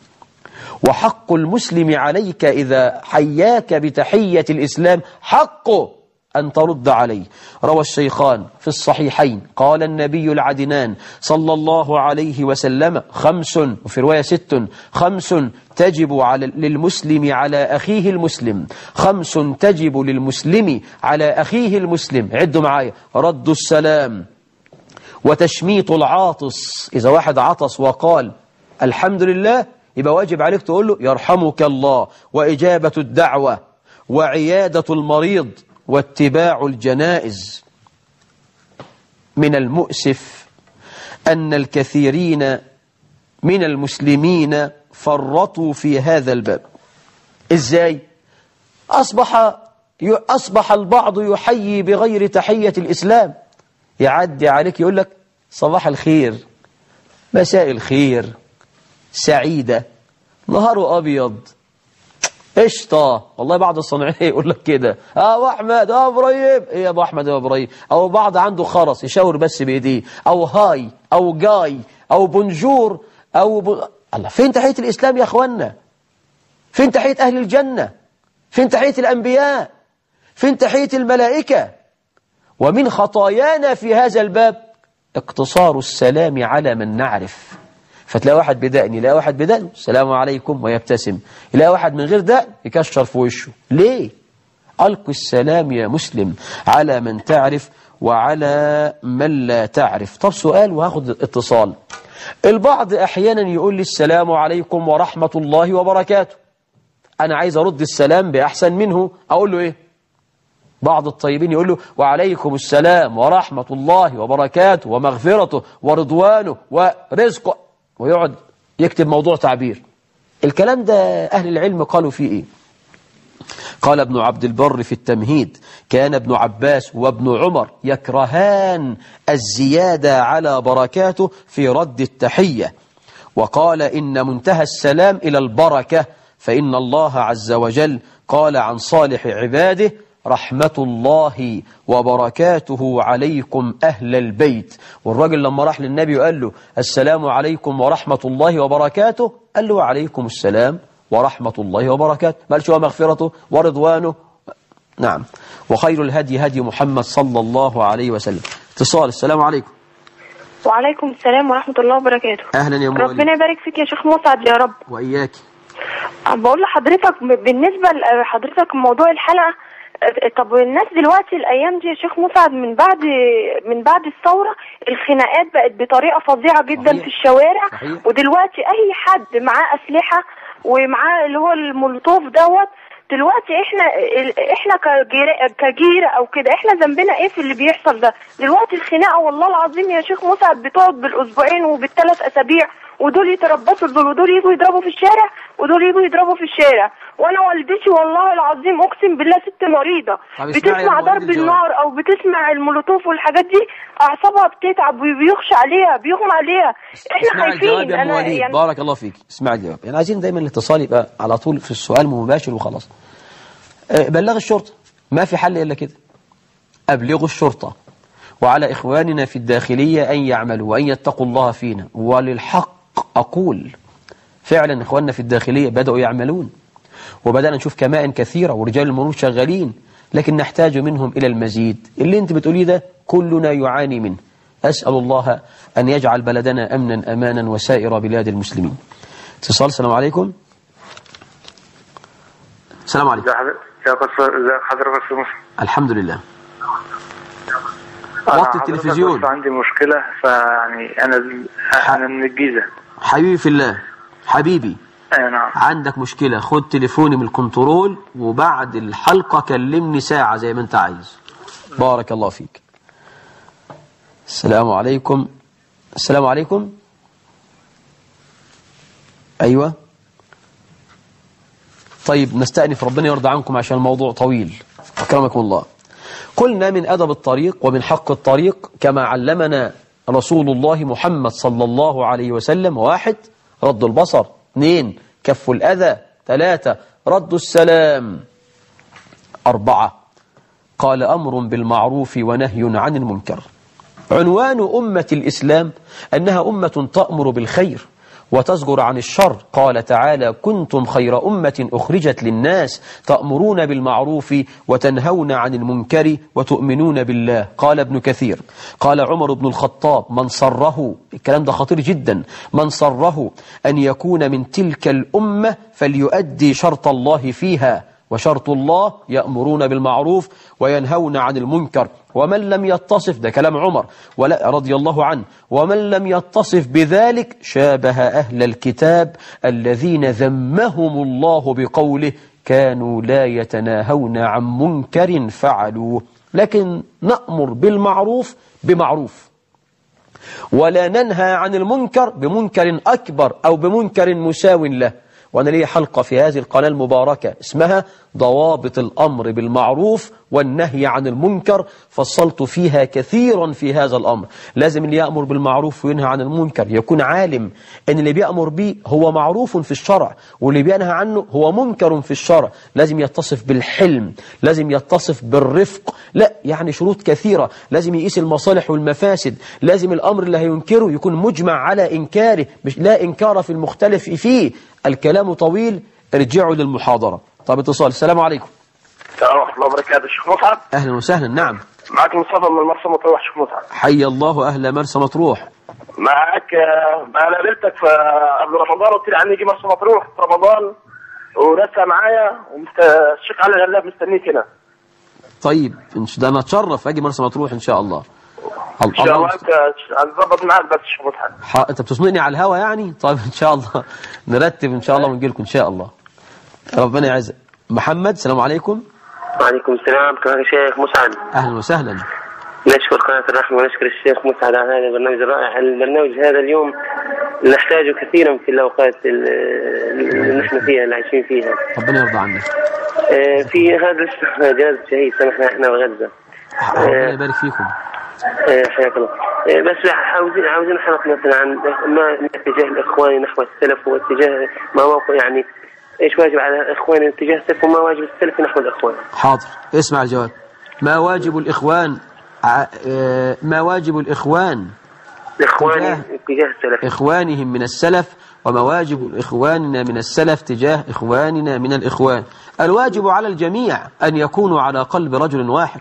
وحق المسلم عليك إذا حياك بتحية الإسلام حقه أن ترد عليه. روى الشيخان في الصحيحين قال النبي العدنان صلى الله عليه وسلم 5 وفي رواية 6 5 تجب للمسلم على أخيه المسلم 5 تجب للمسلم على أخيه المسلم. عدوا معايا: رد السلام، وتشميط العاطس، إذا واحد عطس وقال الحمد لله يبقى واجب عليك تقول له يرحمك الله، وإجابة الدعوة، وعيادة المريض، واتباع الجنائز. من المؤسف أن الكثيرين من المسلمين فرطوا في هذا الباب. إزاي؟ أصبح البعض يحيي بغير تحية الإسلام. يعدي عليك يقول لك صباح الخير، مساء الخير، سعيدة، نهاره أبيض، قشطة. والله بعض الصناعية يقول لك كده: أبو أحمد، أبو إبراهيم. إيه يا أبو أحمد يا أبو إبراهيم؟ أو بعض عنده خرس يشاور بس بإيديه، أو هاي، أو جاي، أو بونجور، الله، فين تحية الإسلام يا أخوانا؟ فين تحية أهل الجنة؟ فين تحية الأنبياء؟ فين تحية الملائكة؟ ومن خطايانا في هذا الباب اقتصار السلام على من نعرف. فتلاقي واحد بدقن، يلاقي واحد بدقن السلام عليكم ويبتسم، يلاقي واحد من غير دقن يكشر في وشه. ليه؟ ألقي السلام يا مسلم على من تعرف وعلى من لا تعرف. طب سؤال وهاخد اتصال. البعض أحيانا يقول لي السلام عليكم ورحمة الله وبركاته، أنا عايز أرد السلام بأحسن منه، أقول له إيه؟ بعض الطيبين يقول له وعليكم السلام ورحمة الله وبركاته ومغفرته ورضوانه ورزقه، ويقعد يكتب موضوع تعبير. الكلام ده أهل العلم قالوا فيه إيه؟ قال ابن عبد البر في التمهيد: كان ابن عباس وابن عمر يكرهان الزيادة على بركاته في رد التحية، وقال إن منتهى السلام إلى البركة، فإن الله عز وجل قال عن صالح عباده: رحمة الله وبركاته عليكم أهل البيت. والراجل لما راح للنبي وقال له السلام عليكم ورحمة الله وبركاته، قال له وعليكم السلام ورحمة الله وبركاته، ما قالش ومغفرته ورضوانه. نعم. وخير الهدي هدي محمد صلى الله عليه وسلم. اتصال. السلام عليكم. وعليكم السلام ورحمة الله وبركاته. أهلا يا مولي. ربنا يبارك فيك يا شيخ مسعد يا رب. وإياك. بقول لحضرتك بالنسبة لحضرتك موضوع الحلقة، طب الناس دلوقتي الأيام دي يا شيخ مسعد من بعد الثورة الخناقات بقت بطريقة فظيعة جدا. صحيح. في الشوارع. صحيح. ودلوقتي أي حد معاه أسلحة ومعاه اللي هو المولوتوف دوت. دلوقتي احنا كجيرة او كده، احنا ذنبنا ايه في اللي بيحصل ده؟ دلوقتي الخناقة والله العظيم يا شيخ مسعد بتقعد بالاسبوعين وبالثلاث اسابيع، ودول يتربصوا دول، ودول يجوا يضربوا في الشارع، ودول يجوا يضربوا في الشارع. وانا والدتي والله العظيم اقسم بالله ست مريضة بتسمع ضرب النار او بتسمع المولوتوف والحاجات دي اعصابها بتتعب وبيخشى عليها، بيغمى عليها. احنا خايفين. انا يعني بارك الله فيك. اسمع الجواب. يعني عايزين دايما الاتصال يبقى على طول في السؤال مباشر وخلاص. بلغ الشرطة، ما في حل الا كده. ابلغوا الشرطة، وعلى اخواننا في الداخلية ان يعملوا وان يتقوا الله فينا. وللحق اقول فعلا اخواننا في الداخلية بدأوا يعملون، وبدأنا نشوف كمائن كثيرة ورجال المرور شغالين، لكن نحتاج منهم إلى المزيد. اللي انت بتقوليه ده كلنا يعاني منه. أسأل الله أن يجعل بلدنا أمنا أمانا وسائر بلاد المسلمين. اتصال. السلام عليكم. السلام عليكم. ازي حضرتك يا مسلم؟ الحمد لله. وقت التلفزيون. عندي مشكلة، فيعني أنا من الجيزة. حبيبي في الله. حبيبي. نعم. عندك مشكلة، خد تليفوني من الكنترول وبعد الحلقة كلمني ساعة زي ما انت عايز. بارك الله فيك. السلام عليكم. السلام عليكم. أيوة. طيب نستأنف، ربنا يرضى عنكم عشان الموضوع طويل. أكرمكم الله. قلنا من أدب الطريق ومن حق الطريق كما علمنا رسول الله محمد صلى الله عليه وسلم: 1 رد البصر، 2 كف الأذى، 3 رد السلام، 4 قال أمر بالمعروف ونهي عن المنكر. عنوان أمة الإسلام أنها أمة تأمر بالخير وتزجر عن الشر. قال تعالى: كنتم خير أمة أخرجت للناس تأمرون بالمعروف وتنهون عن المنكر وتؤمنون بالله. قال ابن كثير: قال عمر بن الخطاب: من صره، الكلام ده خطير جدا، من صره أن يكون من تلك الأمة فليؤدي شرط الله فيها، وشرط الله يأمرون بالمعروف وينهون عن المنكر، ومن لم يتصف، ده كلام عمر رضي الله عنه، ومن لم يتصف بذلك شابه أهل الكتاب الذين ذمهم الله بقوله: كانوا لا يتناهون عن منكر فعلوه. لكن نأمر بالمعروف بمعروف، ولا ننهى عن المنكر بمنكر أكبر أو بمنكر مساو له. وأنا لي حلقة في هذه القناة المباركة اسمها ضوابط الأمر بالمعروف والنهي عن المنكر، فصلت فيها كثيرا في هذا الأمر. لازم اللي يأمر بالمعروف وينهى عن المنكر يكون عالم أن اللي بيأمر به هو معروف في الشرع، واللي بينهى عنه هو منكر في الشرع. لازم يتصف بالحلم، لازم يتصف بالرفق، لا يعني شروط كثيرة. لازم يقيس المصالح والمفاسد، لازم الأمر اللي هينكره يكون مجمع على إنكاره، مش لا إنكار في المختلف فيه. الكلام طويل، ارجعوا للمحاضرة. طب اتصال. السلام عليكم. السلام ورحمة الله وبركاته. شيخ مصعب. أهلا وسهلا. نعم معك مصطفى من مرسى مطروح. شيخ مصعب حي الله أهل مرسى مطروح. معك. أنا قابلتك في قبل رمضان قلت لي عني يجي مرسى مطروح في رمضان ورسى معايا، والشيخ علي الغلاب مستنيك هنا. طيب ده أنا أتشرف أجي مرسى مطروح إن شاء الله. إن شاء الله. أنت هنظبط معاك بس شيخ مصعب. أنت بتصنعني على الهوا يعني؟ طيب إن شاء الله نرتب إن شاء الله ونجي لكم إن شاء الله. ربنا يعزك. محمد. السلام عليكم. وعليكم السلام. كمان الشيخ مسعد. أهلا وسهلا. نشكر قناة الرحمة ونشكر الشيخ مسعد على هذا البرنامج الرائع. البرنامج هذا اليوم نحتاجه كثيرا في الأوقات اللي نحن فيها، اللي عايشين فيها. ربنا يرضى عنك. في هذا جنازة شهيد سمحنا احنا وغزة. ربنا يبارك فيكم. حياك الله. بس عاوزين حلقة مثلا عن ما اتجاه الإخوان نحو السلف، واتجاه ما موقع يعني ايش واجب على الإخوان اتجاه السلف، وما واجب السلف نحو الإخوان. حاضر، اسمع الجواب. ما واجب الإخوان اتجاه السلف، إخوانهم من السلف، وما واجب إخواننا من السلف تجاه إخواننا من الإخوان. الواجب على الجميع أن يكونوا على قلب رجل واحد،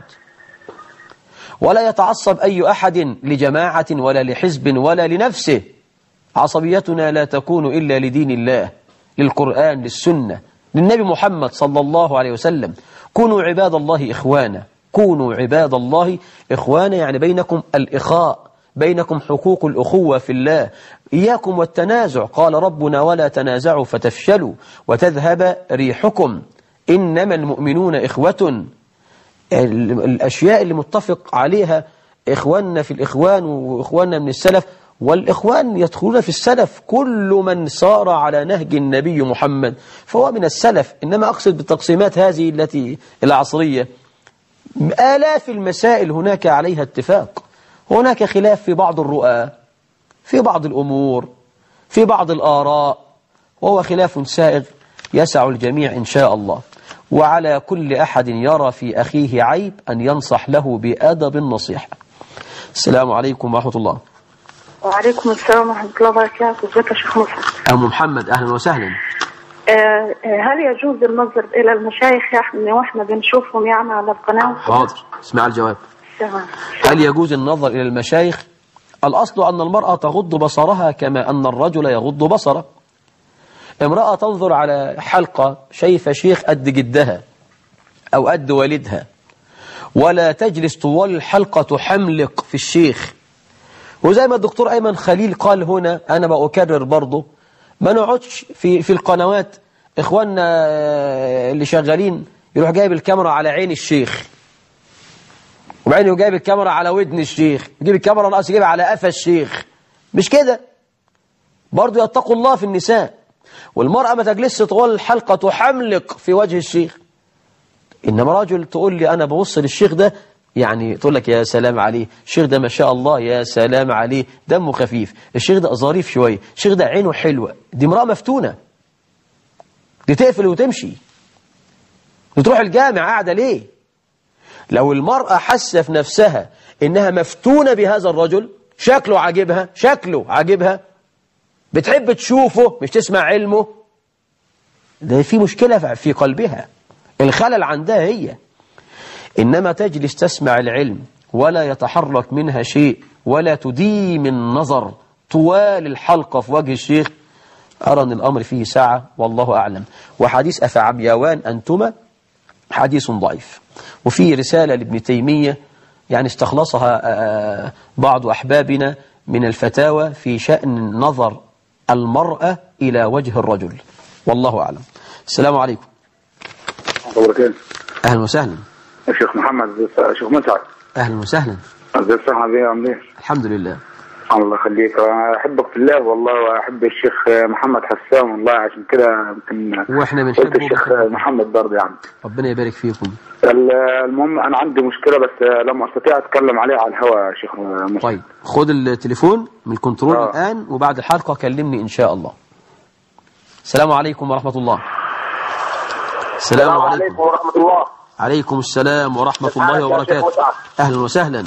ولا يتعصب أي أحد لجماعة ولا لحزب ولا لنفسه. عصبيتنا لا تكون إلا لدين الله، للقرآن، للسنة، للنبي محمد صلى الله عليه وسلم. كونوا عباد الله إخوانا، كونوا عباد الله إخوانا، يعني بينكم الإخاء، بينكم حقوق الأخوة في الله. إياكم والتنازع، قال ربنا: ولا تنازعوا فتفشلوا وتذهب ريحكم، إنما المؤمنون إخوة. الأشياء اللي متفق عليها إخواننا في الإخوان وإخواننا من السلف، والإخوان يدخلون في السلف. كل من سار على نهج النبي محمد فهو من السلف. إنما أقصد بالتقسيمات هذه التي العصرية آلاف المسائل هناك عليها اتفاق، هناك خلاف في بعض الرؤى، في بعض الأمور، في بعض الآراء، وهو خلاف سائغ يسع الجميع إن شاء الله. وعلى كل أحد يرى في أخيه عيب أن ينصح له بأدب النصيحة. السلام عليكم ورحمة الله. وعليكم السلام ورحمة الله وبركاته. ازيك يا شيخ مصعب؟ أم محمد. أهلا وسهلا. هل يجوز النظر إلى المشايخ واحنا بنشوفهم يعني على القناة؟ حاضر، اسمع الجواب. تمام. هل يجوز النظر إلى المشايخ؟ الأصل أن المرأة تغض بصرها كما أن الرجل يغض بصره. امرأة تنظر على حلقة شايفة شيخ قد جدها أو قد والدها، ولا تجلس طوال الحلقة تحملق في الشيخ. وزي ما الدكتور أيمن خليل قال هنا، أنا بأكرر برضه، ما نقعدش في القنوات إخواننا اللي شغالين يروح جايب الكاميرا على عين الشيخ، وبعدين يجيب الكاميرا على ودن الشيخ، يجيب الكاميرا ناقص يجيبها على قفا الشيخ. مش كده، برضه يتقوا الله في النساء. والمرأة ما تجلسش طوال الحلقة تحملق في وجه الشيخ. إنما راجل تقول لي أنا ببص للشيخ ده، يعني تقول لك يا سلام عليه، الشيخ ده ما شاء الله يا سلام عليه، دمه خفيف، الشيخ ده ظريف شوية، الشيخ ده عينه حلوة. دي امرأة مفتونة، دي تقفل وتمشي، وتروح الجامع قاعدة ليه؟ لو المرأة حاسة في نفسها إنها مفتونة بهذا الرجل، شكله عاجبها، بتحب تشوفه مش تسمع علمه، ده في مشكلة في قلبها، الخلل عندها هي. إنما تجلس تسمع العلم ولا يتحرك منها شيء ولا تديم النظر طوال الحلقة في وجه الشيخ، أرى أن الأمر فيه ساعة والله أعلم. وحديث أفعميوان أنتما حديث ضعيف. وفي رسالة لابن تيمية يعني استخلصها بعض أحبابنا من الفتاوى في شأن نظر المرأة إلى وجه الرجل، والله أعلم. السلام عليكم. أهلا وسهلا. يا شيخ محمد، شيخ مسعد. أهلا وسهلا. ازيك يا صاحبي؟ عامل ايه؟ الحمد لله. الله يخليك، انا احبك في الله والله، واحب الشيخ محمد حسان والله، عشان كده يمكن واحنا بنحبه. قلت الشيخ محمد برضه يعني. ربنا يبارك فيكم. المهم انا عندي مشكله بس لما استطيع اتكلم عليها على الهواء يا شيخ مسعد. طيب خد التليفون من الكنترول الآن، وبعد الحلقة كلمني إن شاء الله. السلام عليكم ورحمة الله. السلام عليكم ورحمة الله. عليكم السلام ورحمة الله وبركاته. أهلا وسهلا.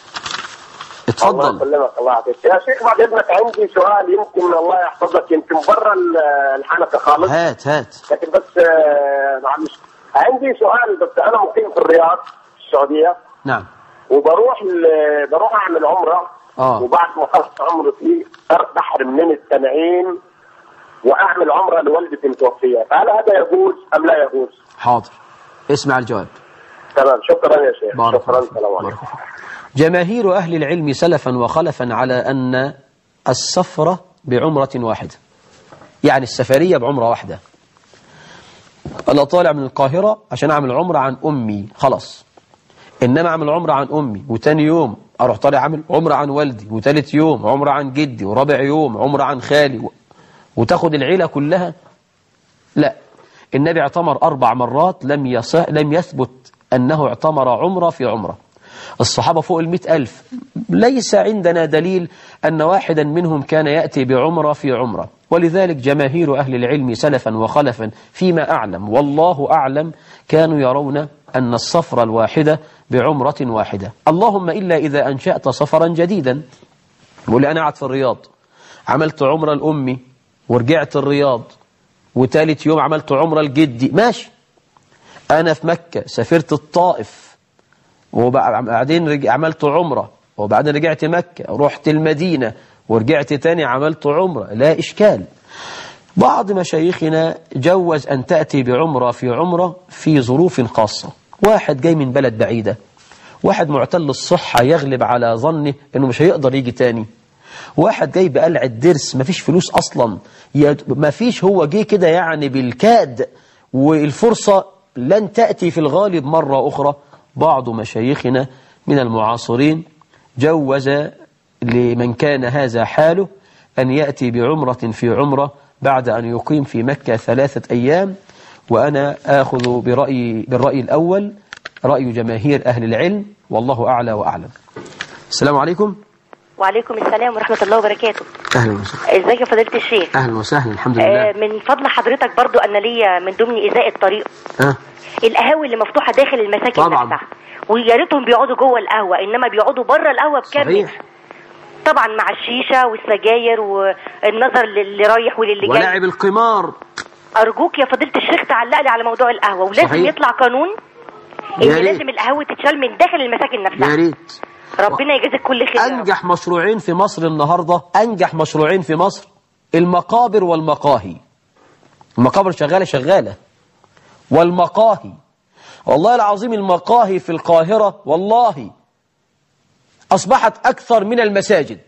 اتفضل. الله يسلمك. الله يعافيك يا شيخ. بعد اذنك عندي سؤال يمكن الله يحفظك يمكن بره الحلقة خالص. هات لكن بس معلش عندي سؤال. بس انا مقيم في الرياض في السعودية. نعم. وبروح اعمل عمرة. وبعد ما خلصت عمرتي بحرم من التنعيم واعمل عمرة لوالدتي المتوفية، فهل هذا يجوز ام لا يجوز؟ حاضر، اسمع الجواب. تمام، شكرا يا شيخ. شكرا. السلام عليكم. جماهير أهل العلم سلفا وخلفا على أن السفرة بعمرة واحدة، يعني السفرية بعمرة واحدة. أنا طالع من القاهرة عشان أعمل عمرة عن أمي خلاص، إنما أعمل عمرة عن أمي وتاني يوم أروح طالع أعمل عمرة عن والدي، وتالت يوم عمرة عن جدي، ورابع يوم عمرة عن خالي، وتاخد العيلة كلها. لا، النبي اعتمر 4 مرات، لم يثبت أنه اعتمر عمرة في عمرة. الصحابة فوق 100,000، ليس عندنا دليل أن واحدا منهم كان يأتي بعمرة في عمرة. ولذلك جماهير أهل العلم سلفا وخلفا فيما أعلم والله أعلم كانوا يرون أن السفرة الواحدة بعمرة واحدة، اللهم إلا إذا أنشأت سفرا جديدا. بقول لي أنا قاعد في الرياض عملت عمرة لأمي ورجعت الرياض، وثالث يوم عملت عمرة لجدي، ماشي. أنا في مكة سافرت الطائف وبعدين عملت عمرة، وبعدين رجعت مكة، رحت المدينة ورجعت تاني عملت عمرة، لا إشكال. بعض مشايخنا جوز أن تأتي بعمرة في عمرة في ظروف خاصة. واحد جاي من بلد بعيدة، واحد معتل الصحة يغلب على ظنه أنه مش هيقدر يجي تاني، واحد جاي بقلع الدرس مفيش فلوس أصلا، مفيش، هو جه كده يعني بالكاد، والفرصة لن تأتي في الغالب مرة أخرى. بعض مشايخنا من المعاصرين جوز لمن كان هذا حاله أن يأتي بعمرة في عمرة بعد أن يقيم في مكة 3 أيام. وأنا آخذ بالرأي الأول، رأي جماهير أهل العلم، والله أعلى وأعلم. السلام عليكم. وعليكم السلام ورحمة الله وبركاته. أهلا وسهلا. ازيك يا فضيلة الشيخ؟ أهلا وسهلا، الحمد لله. من فضل حضرتك برضو أن ليا من ضمن إزاء الطريق القهاوي اللي مفتوحة داخل المساكن طبعا نفسها، ويا ريتهم بيقعدوا جوه القهوة، إنما بيقعدوا بره القهوة بكامل. صحيح. طبعا مع الشيشة والسجاير والنظر اللي رايح وللي جاي ولعب القمار. أرجوك يا فضيلة الشيخ تعلق لي على موضوع القهوة، ولازم صحيح. يطلع قانون إن لازم القهوة تتشال من داخل المساكن نفسها. يا ريت. ربنا يجازيك كل خير. أنجح مشروعين في مصر النهاردة، أنجح مشروعين في مصر المقابر والمقاهي. المقابر شغالة والمقاهي، والله العظيم المقاهي في القاهرة والله أصبحت أكثر من المساجد.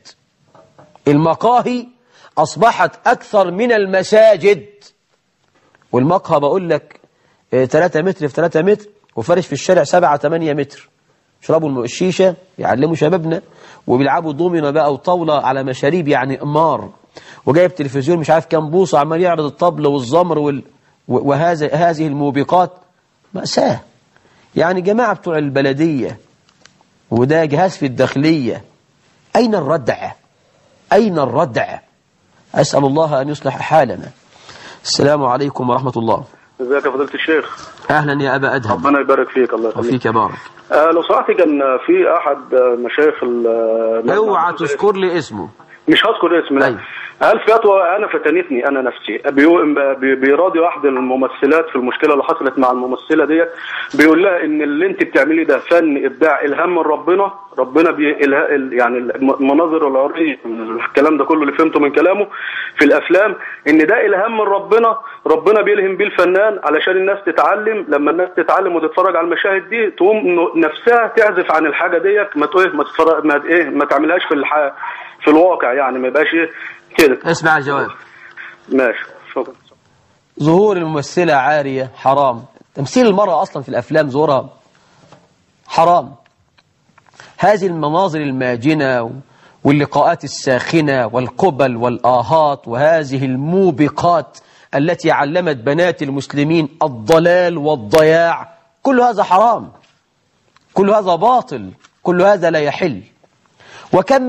المقاهي أصبحت أكثر من المساجد. والمقهى بقول لك 3 متر في 3 متر، وفرش في الشارع 7-8 متر. يشربوا الشيشة، يعلموا شبابنا، وبيلعبوا دومينو بقى وطاولة على مشاريب يعني قمار، وجايب تلفزيون مش عارف كام بوصة عمال يعرض الطبل والزمر هذه الموبقات. مأساة. يعني جماعة بتوع البلدية وده جهاز في الداخلية، أين الردع؟ أين الردع؟ أسأل الله أن يصلح حالنا. السلام عليكم ورحمة الله. ازيك يا فضيلة الشيخ؟ أهلا يا أبا أدهم. ربنا يبارك فيك. الله يخليك. وفيك يا بارك. لو سمحت، كان في أحد مشايخ اوعى تذكر لي اسمه. مش هذكر اسمه. أيوه. هل فتوى انا فتنتني انا نفسي بيراضي واحده الممثلات في المشكله اللي حصلت مع الممثله ديت، بيقول لها ان اللي انت بتعمليه ده فن ابداع الهام من ربنا يعني المناظر العرية الكلام ده كله اللي فهمته من كلامه في الافلام ان ده الهام من ربنا بيلهم بيه الفنان علشان الناس تتعلم. لما الناس تتعلم وتتفرج على المشاهد دي تقوم نفسها تعزف عن الحاجه ديت، ما تعملهاش في الواقع، يعني ما يبقاش كده. اسمع الجواب. ماشي شكرا. ظهور الممثلة عارية حرام. تمثيل المرأة أصلا في الأفلام ظهورها حرام. هذه المناظر الماجنة واللقاءات الساخنة والقبل والآهات وهذه الموبقات التي علمت بنات المسلمين الضلال والضياع، كل هذا حرام، كل هذا باطل، كل هذا لا يحل. وكم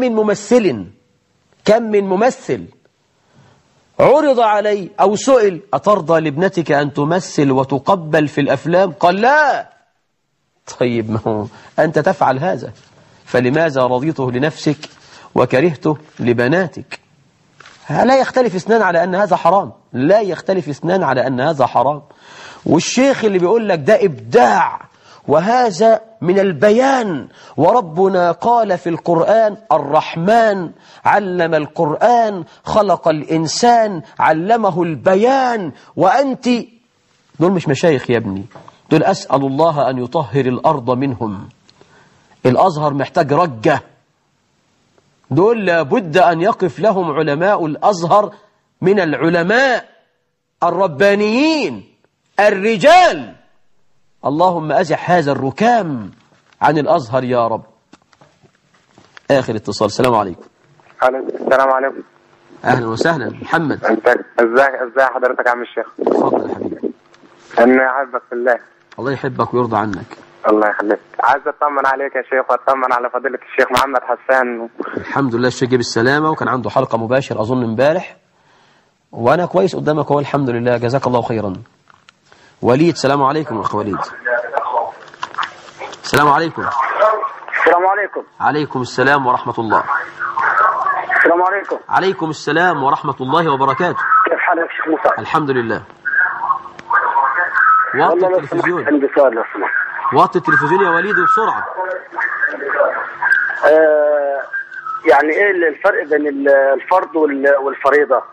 من ممثل عرض عليه أو سئل أترضى لابنتك أن تمثل وتقبل في الأفلام؟ قال لا. طيب ما هو أنت تفعل هذا، فلماذا رضيته لنفسك وكرهته لبناتك؟ لا يختلف اثنان على أن هذا حرام، لا يختلف اثنان على أن هذا حرام. والشيخ اللي بيقول لك ده إبداع وهذا من البيان، وربنا قال في القرآن الرحمن علم القرآن خلق الإنسان علمه البيان، وأنت دول مش مشايخ يا ابني، دول أسأل الله أن يطهر الأرض منهم. الأزهر محتاج رجة، دول لابد أن يقف لهم علماء الأزهر من العلماء الربانيين الرجال. اللهم أزح هذا الركام عن الأزهر يا رب. آخر اتصال. السلام عليكم. السلام عليكم. أهلا وسهلا محمد. ازاي حضرتك يا عم الشيخ؟ اتفضل يا حبيبي. أنا أحبك في الله. الله يحبك ويرضى عنك. الله يخليك. عايز أطمن عليك يا شيخ وأطمن على فضيلة الشيخ محمد حسان. الحمد لله الشيخ جه بالسلامة، وكان عنده حلقة مباشر أظن امبارح، وأنا كويس قدامك، هو الحمد لله، جزاك الله خيرا. وليد. السلام عليكم أخ وليد. السلام عليكم. السلام عليكم. عليكم السلام ورحمة الله. السلام عليكم. عليكم السلام ورحمة الله وبركاته. كيف حالك شيخ موسى؟ الحمد لله. وطي التلفزيون. عندي سؤال لو سمحت. وطي التلفزيون يا وليد بسرعة. يعني ايه الفرق بين الفرض والفريضة؟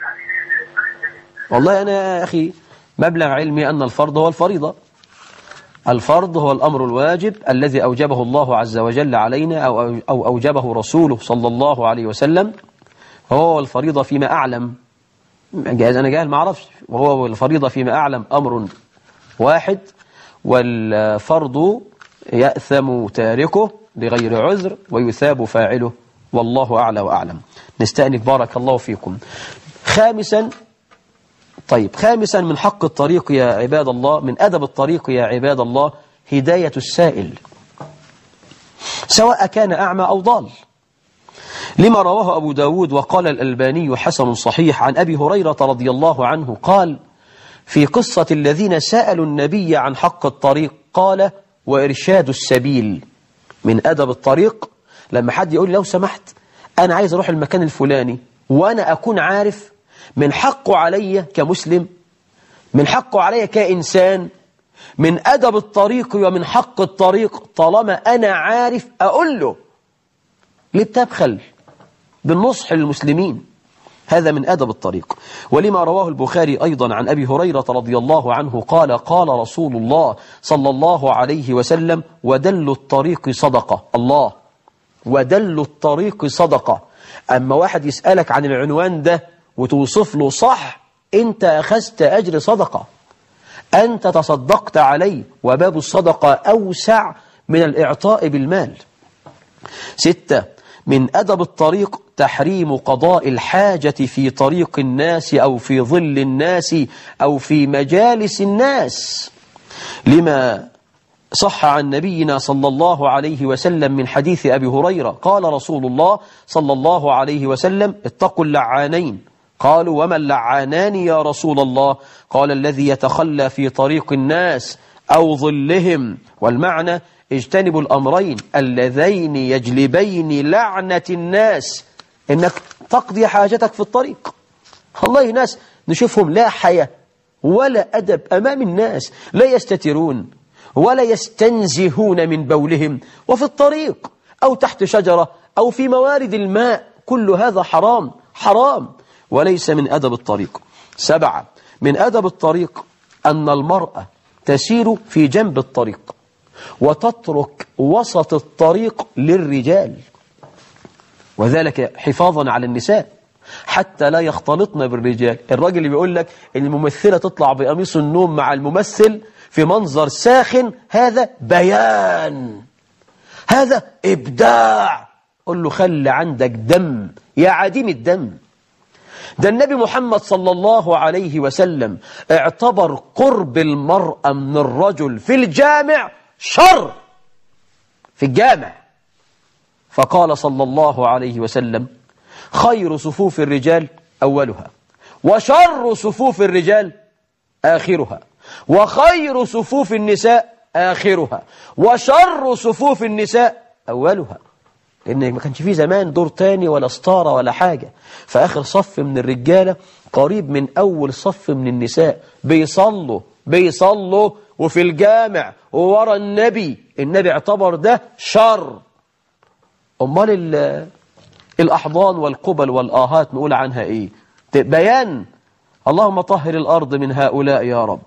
والله أنا يا أخي مبلغ علمي أن الفرض هو الفريضة. الفرض هو الأمر الواجب الذي أوجبه الله عز وجل علينا أو أوجبه رسوله صلى الله عليه وسلم، وهو الفريضة فيما أعلم، جاهز أنا جاهل ما أعرفش، وهو الفريضة فيما أعلم أمر واحد، والفرض يأثم تاركه بغير عذر ويثاب فاعله، والله أعلى وأعلم. نستأنف بارك الله فيكم. خامسا من حق الطريق يا عباد الله، من أدب الطريق يا عباد الله، هداية السائل سواء كان أعمى أو ضال، لما رواه أبو داود وقال الألباني حسن صحيح عن أبي هريرة رضي الله عنه قال في قصة الذين سألوا النبي عن حق الطريق قال وإرشاد السبيل. من أدب الطريق لما حد يقول لو سمحت أنا عايز أروح المكان الفلاني، وأنا أكون عارف من حقه علي كمسلم، من حقه علي كإنسان، من أدب الطريق ومن حق الطريق طالما أنا عارف أقول له ليه بتبخل بالنصح للمسلمين. هذا من أدب الطريق. ولما رواه البخاري أيضا عن أبي هريرة رضي الله عنه قال قال رسول الله صلى الله عليه وسلم ودل الطريق صدقة. الله، ودل الطريق صدقة. أما واحد يسألك عن العنوان ده وتوصف له صح، أنت أخذت أجر صدقة، أنت تصدقت عليه، وباب الصدقة أوسع من الإعطاء بالمال. 6 من أدب الطريق تحريم قضاء الحاجة في طريق الناس أو في ظل الناس أو في مجالس الناس، لما صح عن نبينا صلى الله عليه وسلم من حديث أبي هريرة قال رسول الله صلى الله عليه وسلم اتقوا اللعانين. قالوا وما اللعانان يا رسول الله؟ قال الذي يتخلى في طريق الناس أو ظلهم. والمعنى اجتنبوا الأمرين اللذين يجلبين لعنة الناس، إنك تقضي حاجتك في الطريق. والله ناس نشوفهم لا حياة ولا أدب أمام الناس، لا يستترون ولا يستنزهون من بولهم، وفي الطريق أو تحت شجرة أو في موارد الماء، كل هذا حرام حرام وليس من أدب الطريق. 7، من أدب الطريق أن المرأة تسير في جنب الطريق وتترك وسط الطريق للرجال، وذلك حفاظا على النساء حتى لا يختلطن بالرجال. الراجل اللي بيقول لك الممثلة تطلع بقميص النوم مع الممثل في منظر ساخن، هذا بيان، هذا إبداع. قل له خلي عندك دم يا عديم الدم. ده النبي محمد صلى الله عليه وسلم اعتبر قرب المرأة من الرجل في الجامع شر في الجامع، فقال صلى الله عليه وسلم: خير صفوف الرجال أولها، وشر صفوف الرجال آخرها، وخير صفوف النساء آخرها، وشر صفوف النساء أولها. لأن ما كانش فيه زمان دور تاني ولا ستارة ولا حاجة، فآخر صف من الرجالة قريب من أول صف من النساء، بيصلوا وفي الجامع وورا النبي اعتبر ده شر. أمال الأحضان والقبل والآهات نقول عنها إيه؟ بيان. اللهم طهر الأرض من هؤلاء يا رب.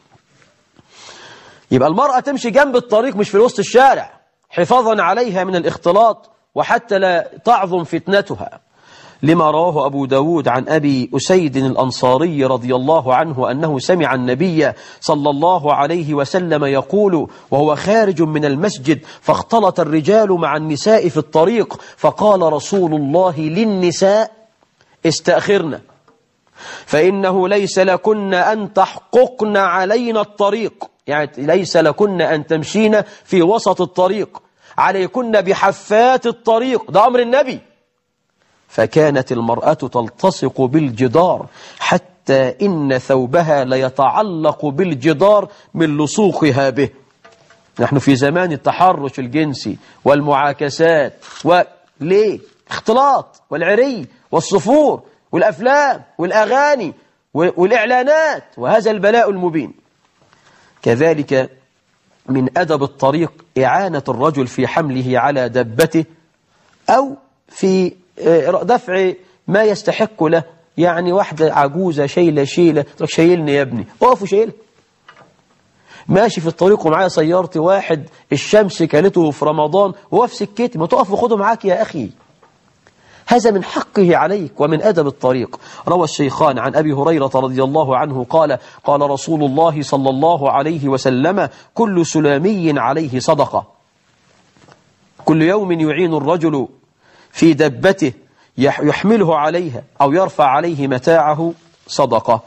يبقى المرأة تمشي جنب الطريق مش في وسط الشارع، حفاظا عليها من الاختلاط وحتى لا تعظم فتنتها، لما رواه أبو داود عن أبي أسيد الأنصاري رضي الله عنه أنه سمع النبي صلى الله عليه وسلم يقول وهو خارج من المسجد: فاختلط الرجال مع النساء في الطريق، فقال رسول الله للنساء: استأخرن، فإنه ليس لكن أن تحققن علينا الطريق، يعني ليس لكن أن تمشين في وسط الطريق، عليكن بحفات الطريق، ده أمر النبي. فكانت المرأة تلتصق بالجدار حتى إن ثوبها ليتعلق بالجدار من لصوقها به. نحن في زمان التحرش الجنسي والمعاكسات، وليه؟ اختلاط والعري والصفور والأفلام والأغاني والإعلانات، وهذا البلاء المبين. كذلك من أدب الطريق إعانة الرجل في حمله على دبته أو في دفع ما يستحق له. يعني واحدة عجوزة شيلة شايلني يا ابني، اقف وشايلها. ماشي في الطريق ومعايا سيارتي، واحد الشمس كلته في رمضان وهو في سكتي، ما تقف وخده معاك يا أخي. هذا من حقه عليك ومن أدب الطريق. روى الشيخان عن أبي هريرة رضي الله عنه قال: قال رسول الله صلى الله عليه وسلم: كل سلامي عليه صدقة. كل يوم يعين الرجل في دبته يحمله عليها أو يرفع عليه متاعه صدقة.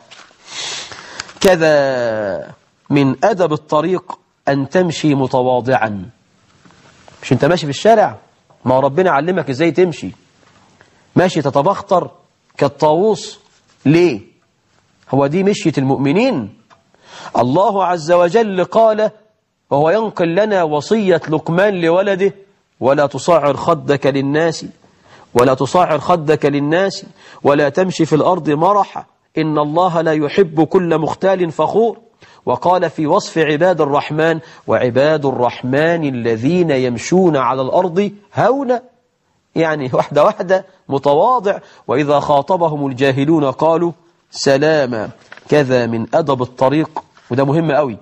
كذا من أدب الطريق أن تمشي متواضعا. مش أنت ماشي في الشارع، ما ربنا علمك إزاي تمشي. ماشي تتبختر كالطاووس ليه؟ هو دي مشية المؤمنين؟ الله عز وجل قال وهو ينقل لنا وصية لقمان لولده: ولا تصعر خدك للناس ولا تمشي في الأرض مرحا إن الله لا يحب كل مختال فخور. وقال في وصف عباد الرحمن: وعباد الرحمن الذين يمشون على الأرض هونا، يعني واحدة متواضع، وإذا خاطبهم الجاهلون قالوا سلاما. كذا من أدب الطريق، وده مهم قوي،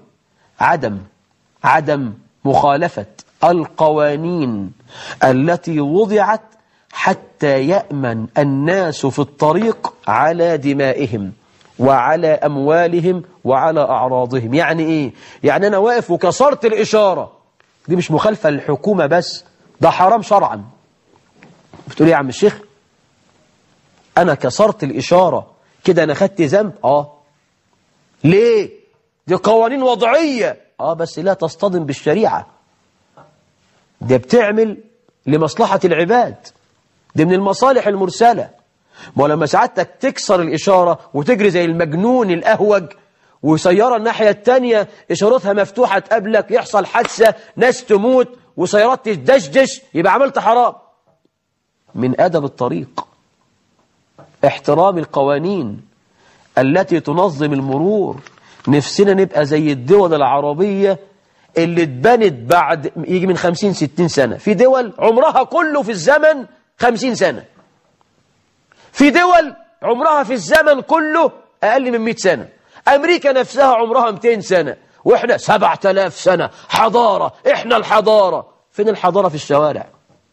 عدم مخالفة القوانين التي وضعت حتى يأمن الناس في الطريق على دمائهم وعلى أموالهم وعلى أعراضهم. يعني إيه؟ يعني أنا واقف وكسرت الإشارة، دي مش مخالفة للحكومة بس، ده حرام شرعا. بتقول يا عم الشيخ أنا كسرت الإشارة كده أنا خدت ذنب؟ ليه؟ دي قوانين وضعية. بس لا تصطدم بالشريعة، ده بتعمل لمصلحة العباد، دي من المصالح المرسلة. ولما سعادتك تكسر الإشارة وتجري زي المجنون الأهوج، وسيارة الناحية التانية إشارتها مفتوحة تقابلك، يحصل حادثة، ناس تموت وسيارات تدشدش، يبقى عملت حرام. من أدب الطريق احترام القوانين التي تنظم المرور. نفسنا نبقى زي الدول العربية اللي اتبنت بعد يجي من 50-60 سنة. في دول عمرها كله في الزمن 50 سنة، في دول عمرها في الزمن كله أقل من 100 سنة. أمريكا نفسها عمرها 200 سنة وإحنا 7000 سنة حضارة. إحنا الحضارة. فين الحضارة في الشوارع؟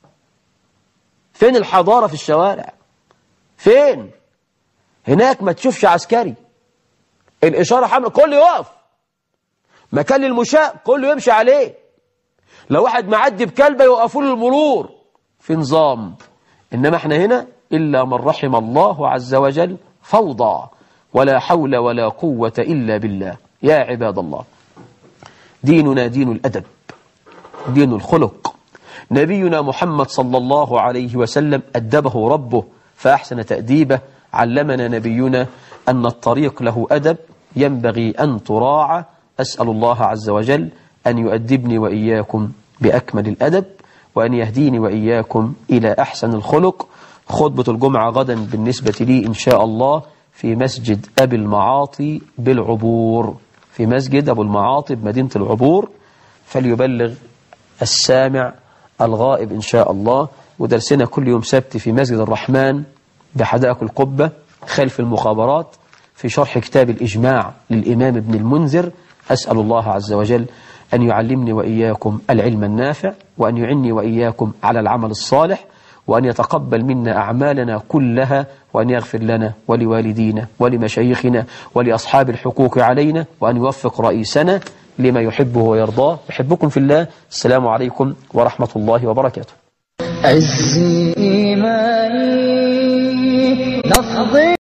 فين الحضارة في الشوارع؟ فين؟ هناك ما تشوفش عسكري، الإشارة حمراء كله يقف، مكان للمشاة كله يمشي عليه، لو واحد معدي بكلبة يوقفوا له المرور، في نظام. إنما احنا هنا إلا من رحم الله عز وجل فوضى، ولا حول ولا قوة إلا بالله. يا عباد الله، ديننا دين الأدب، دين الخلق. نبينا محمد صلى الله عليه وسلم أدبه ربه فأحسن تأديبه. علمنا نبينا أن الطريق له أدب ينبغي أن تراعى. أسأل الله عز وجل أن يؤدبني وإياكم بأكمل الأدب، وأن يهديني وإياكم إلى أحسن الخلق. خطبة الجمعة غدا بالنسبة لي إن شاء الله في مسجد أبي المعاطي بالعبور، في مسجد أبو المعاطي بمدينة العبور. فليبلغ السامع الغائب إن شاء الله. ودرسنا كل يوم سبت في مسجد الرحمن بحدائق القبة خلف المخابرات في شرح كتاب الإجماع للإمام ابن المنذر. أسأل الله عز وجل أن يعلمني وإياكم العلم النافع، وأن يعني وإياكم على العمل الصالح، وأن يتقبل منا أعمالنا كلها، وأن يغفر لنا ولوالدينا ولمشايخنا ولأصحاب الحقوق علينا، وأن يوفق رئيسنا لما يحبه ويرضاه. أحبكم في الله. السلام عليكم ورحمة الله وبركاته. عز إيماني نفضي